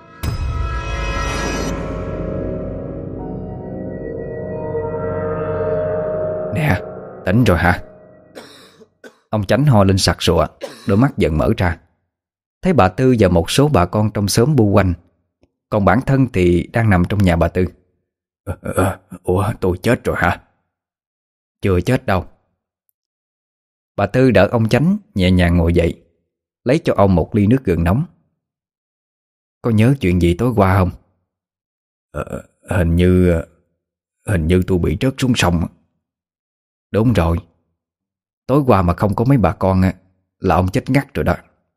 Nè, tỉnh rồi hả? Ông Chánh ho lên sặc sụa, đôi mắt dần mở ra. Thấy bà Tư và một số bà con trong xóm bu quanh, còn bản thân thì đang nằm trong nhà bà Tư. Ủa, tôi chết rồi hả? Chưa chết đâu. Bà Tư đỡ ông Chánh nhẹ nhàng ngồi dậy, lấy cho ông một ly nước gừng nóng. Có nhớ chuyện gì tối qua không? Hình như tôi bị rớt xuống sông. Đúng rồi. Tối qua mà không có mấy bà con là ông chết ngắt rồi đó.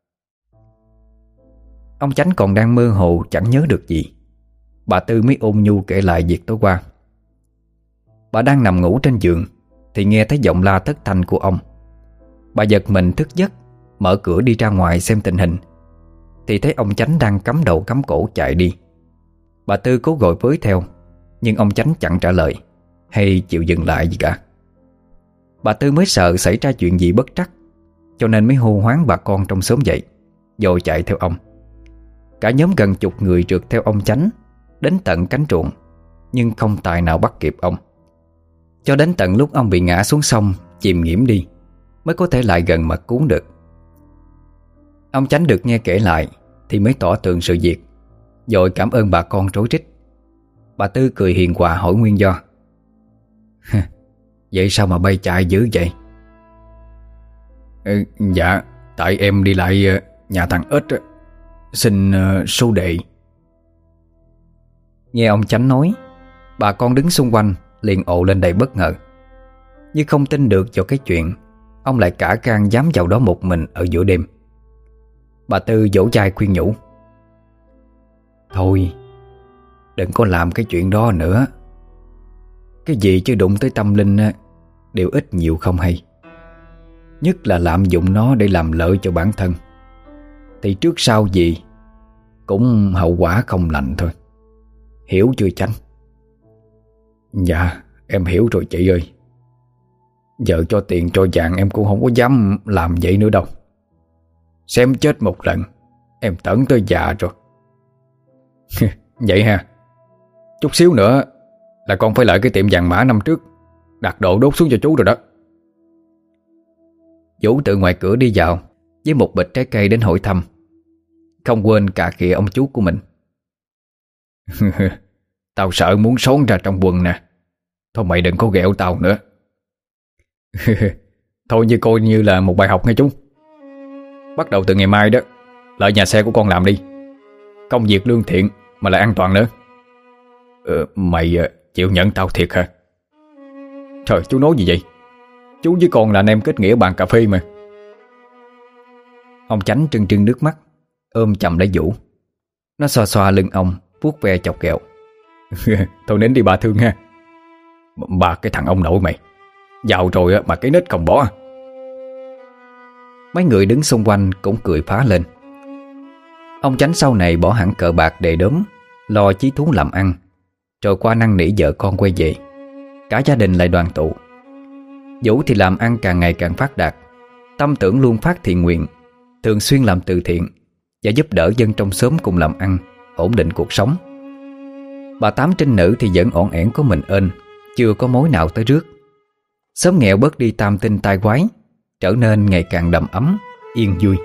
Ông Chánh còn đang mơ hồ chẳng nhớ được gì, bà Tư mới ôn nhu kể lại việc tối qua. Bà đang nằm ngủ trên giường thì nghe thấy giọng la thất thanh của ông. Bà giật mình thức giấc, mở cửa đi ra ngoài xem tình hình thì thấy ông Chánh đang cắm đầu cắm cổ chạy đi. Bà Tư cố gọi với theo, nhưng ông Chánh chẳng trả lời hay chịu dừng lại gì cả. Bà Tư mới sợ xảy ra chuyện gì bất trắc, cho nên mới hô hoán bà con trong xóm dậy, rồi chạy theo ông. Cả nhóm gần chục người rượt theo ông Chánh đến tận cánh ruộng, nhưng không tài nào bắt kịp ông. Cho đến tận lúc ông bị ngã xuống sông chìm nghiễm đi mới có thể lại gần mà cứu được. Ông Chánh được nghe kể lại thì mới tỏ tường sự việc, rồi cảm ơn bà con rối rít. Bà Tư cười hiền hòa hỏi nguyên do. Vậy sao mà bay chạy dữ vậy? Dạ, tại em đi lại nhà thằng ếch xin số đệ. Nghe ông Chánh nói, bà con đứng xung quanh liền ồ lên đầy bất ngờ, như không tin được vào cái chuyện ông lại cả gan dám vào đó một mình ở giữa đêm. Bà Tư dỗ dai khuyên nhủ. Thôi, đừng có làm cái chuyện đó nữa. Cái gì chứ đụng tới tâm linh đều ít nhiều không hay. Nhất là lạm dụng nó để làm lợi cho bản thân thì trước sau gì cũng hậu quả không lành thôi. Hiểu chưa Chánh? Dạ, em hiểu rồi chị ơi. Giờ cho tiền cho vàng em cũng không có dám làm vậy nữa đâu. Xem chết một lần em tởn tới già rồi. Vậy ha, chút xíu nữa là con phải lại cái tiệm vàng mã năm trước đặt đồ đốt xuống cho chú rồi đó. Vũ từ ngoài cửa đi vào với một bịch trái cây đến hỏi thăm, không quên cà khịa ông chú của mình. Tao sợ muốn xón ra trong quần nè. Thôi mày đừng có ghẹo tao nữa. Thôi như coi như là một bài học nghe chú. Bắt đầu từ ngày mai đó, lại nhà xe của con làm đi. Công việc lương thiện mà lại an toàn nữa. Mày chịu nhận tao thiệt hả? Trời, chú nói gì vậy? Chú với con là anh em kết nghĩa bàn cà phê mà. Ông Chánh trừng trừng nước mắt, ôm chầm lấy Vũ. Nó xoa xoa lưng ông, vuốt ve chọc ghẹo. Thôi nín đi bà Thương ha. Bà cái thằng ông nội mày, giàu rồi mà cái nết không bỏ. Mấy người đứng xung quanh cũng cười phá lên. Ông Chánh sau này bỏ hẳn cờ bạc đề đốm, lo chí thú làm ăn, rồi qua năn nỉ vợ con quay về. Cả gia đình lại đoàn tụ. Vũ thì làm ăn càng ngày càng phát đạt, Tâm tưởng luôn phát thiện nguyện, thường xuyên làm từ thiện và giúp đỡ dân trong xóm cùng làm ăn, ổn định cuộc sống. Bà Tám trinh nữ thì vẫn ổn ẻn của mình ên, chưa có mối nào tới rước. Xóm nghèo bớt đi tam tinh tai quái, trở nên ngày càng đầm ấm, yên vui.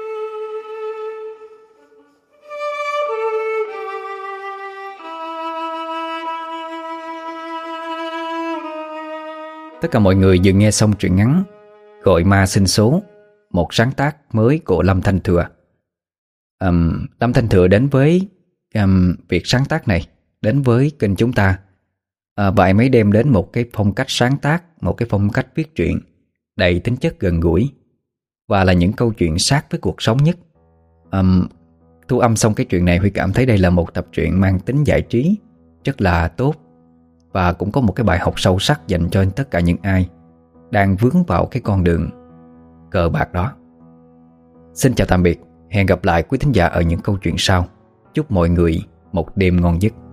Tất cả mọi người vừa nghe xong truyện ngắn Gọi Ma Sinh Số, một sáng tác mới của Lâm Thanh Thừa. Lâm Thanh Thừa đến với việc sáng tác này, đến với kênh chúng ta, và em ấy đem đến một cái phong cách sáng tác, một cái phong cách viết truyện đầy tính chất gần gũi và là những câu chuyện sát với cuộc sống nhất. Thu âm xong cái chuyện này, Huy cảm thấy đây là một tập truyện mang tính giải trí rất là tốt, và cũng có một cái bài học sâu sắc dành cho tất cả những ai đang vướng vào cái con đường cờ bạc đó. Xin chào tạm biệt, hẹn gặp lại quý thính giả ở những câu chuyện sau. Chúc mọi người một đêm ngon giấc.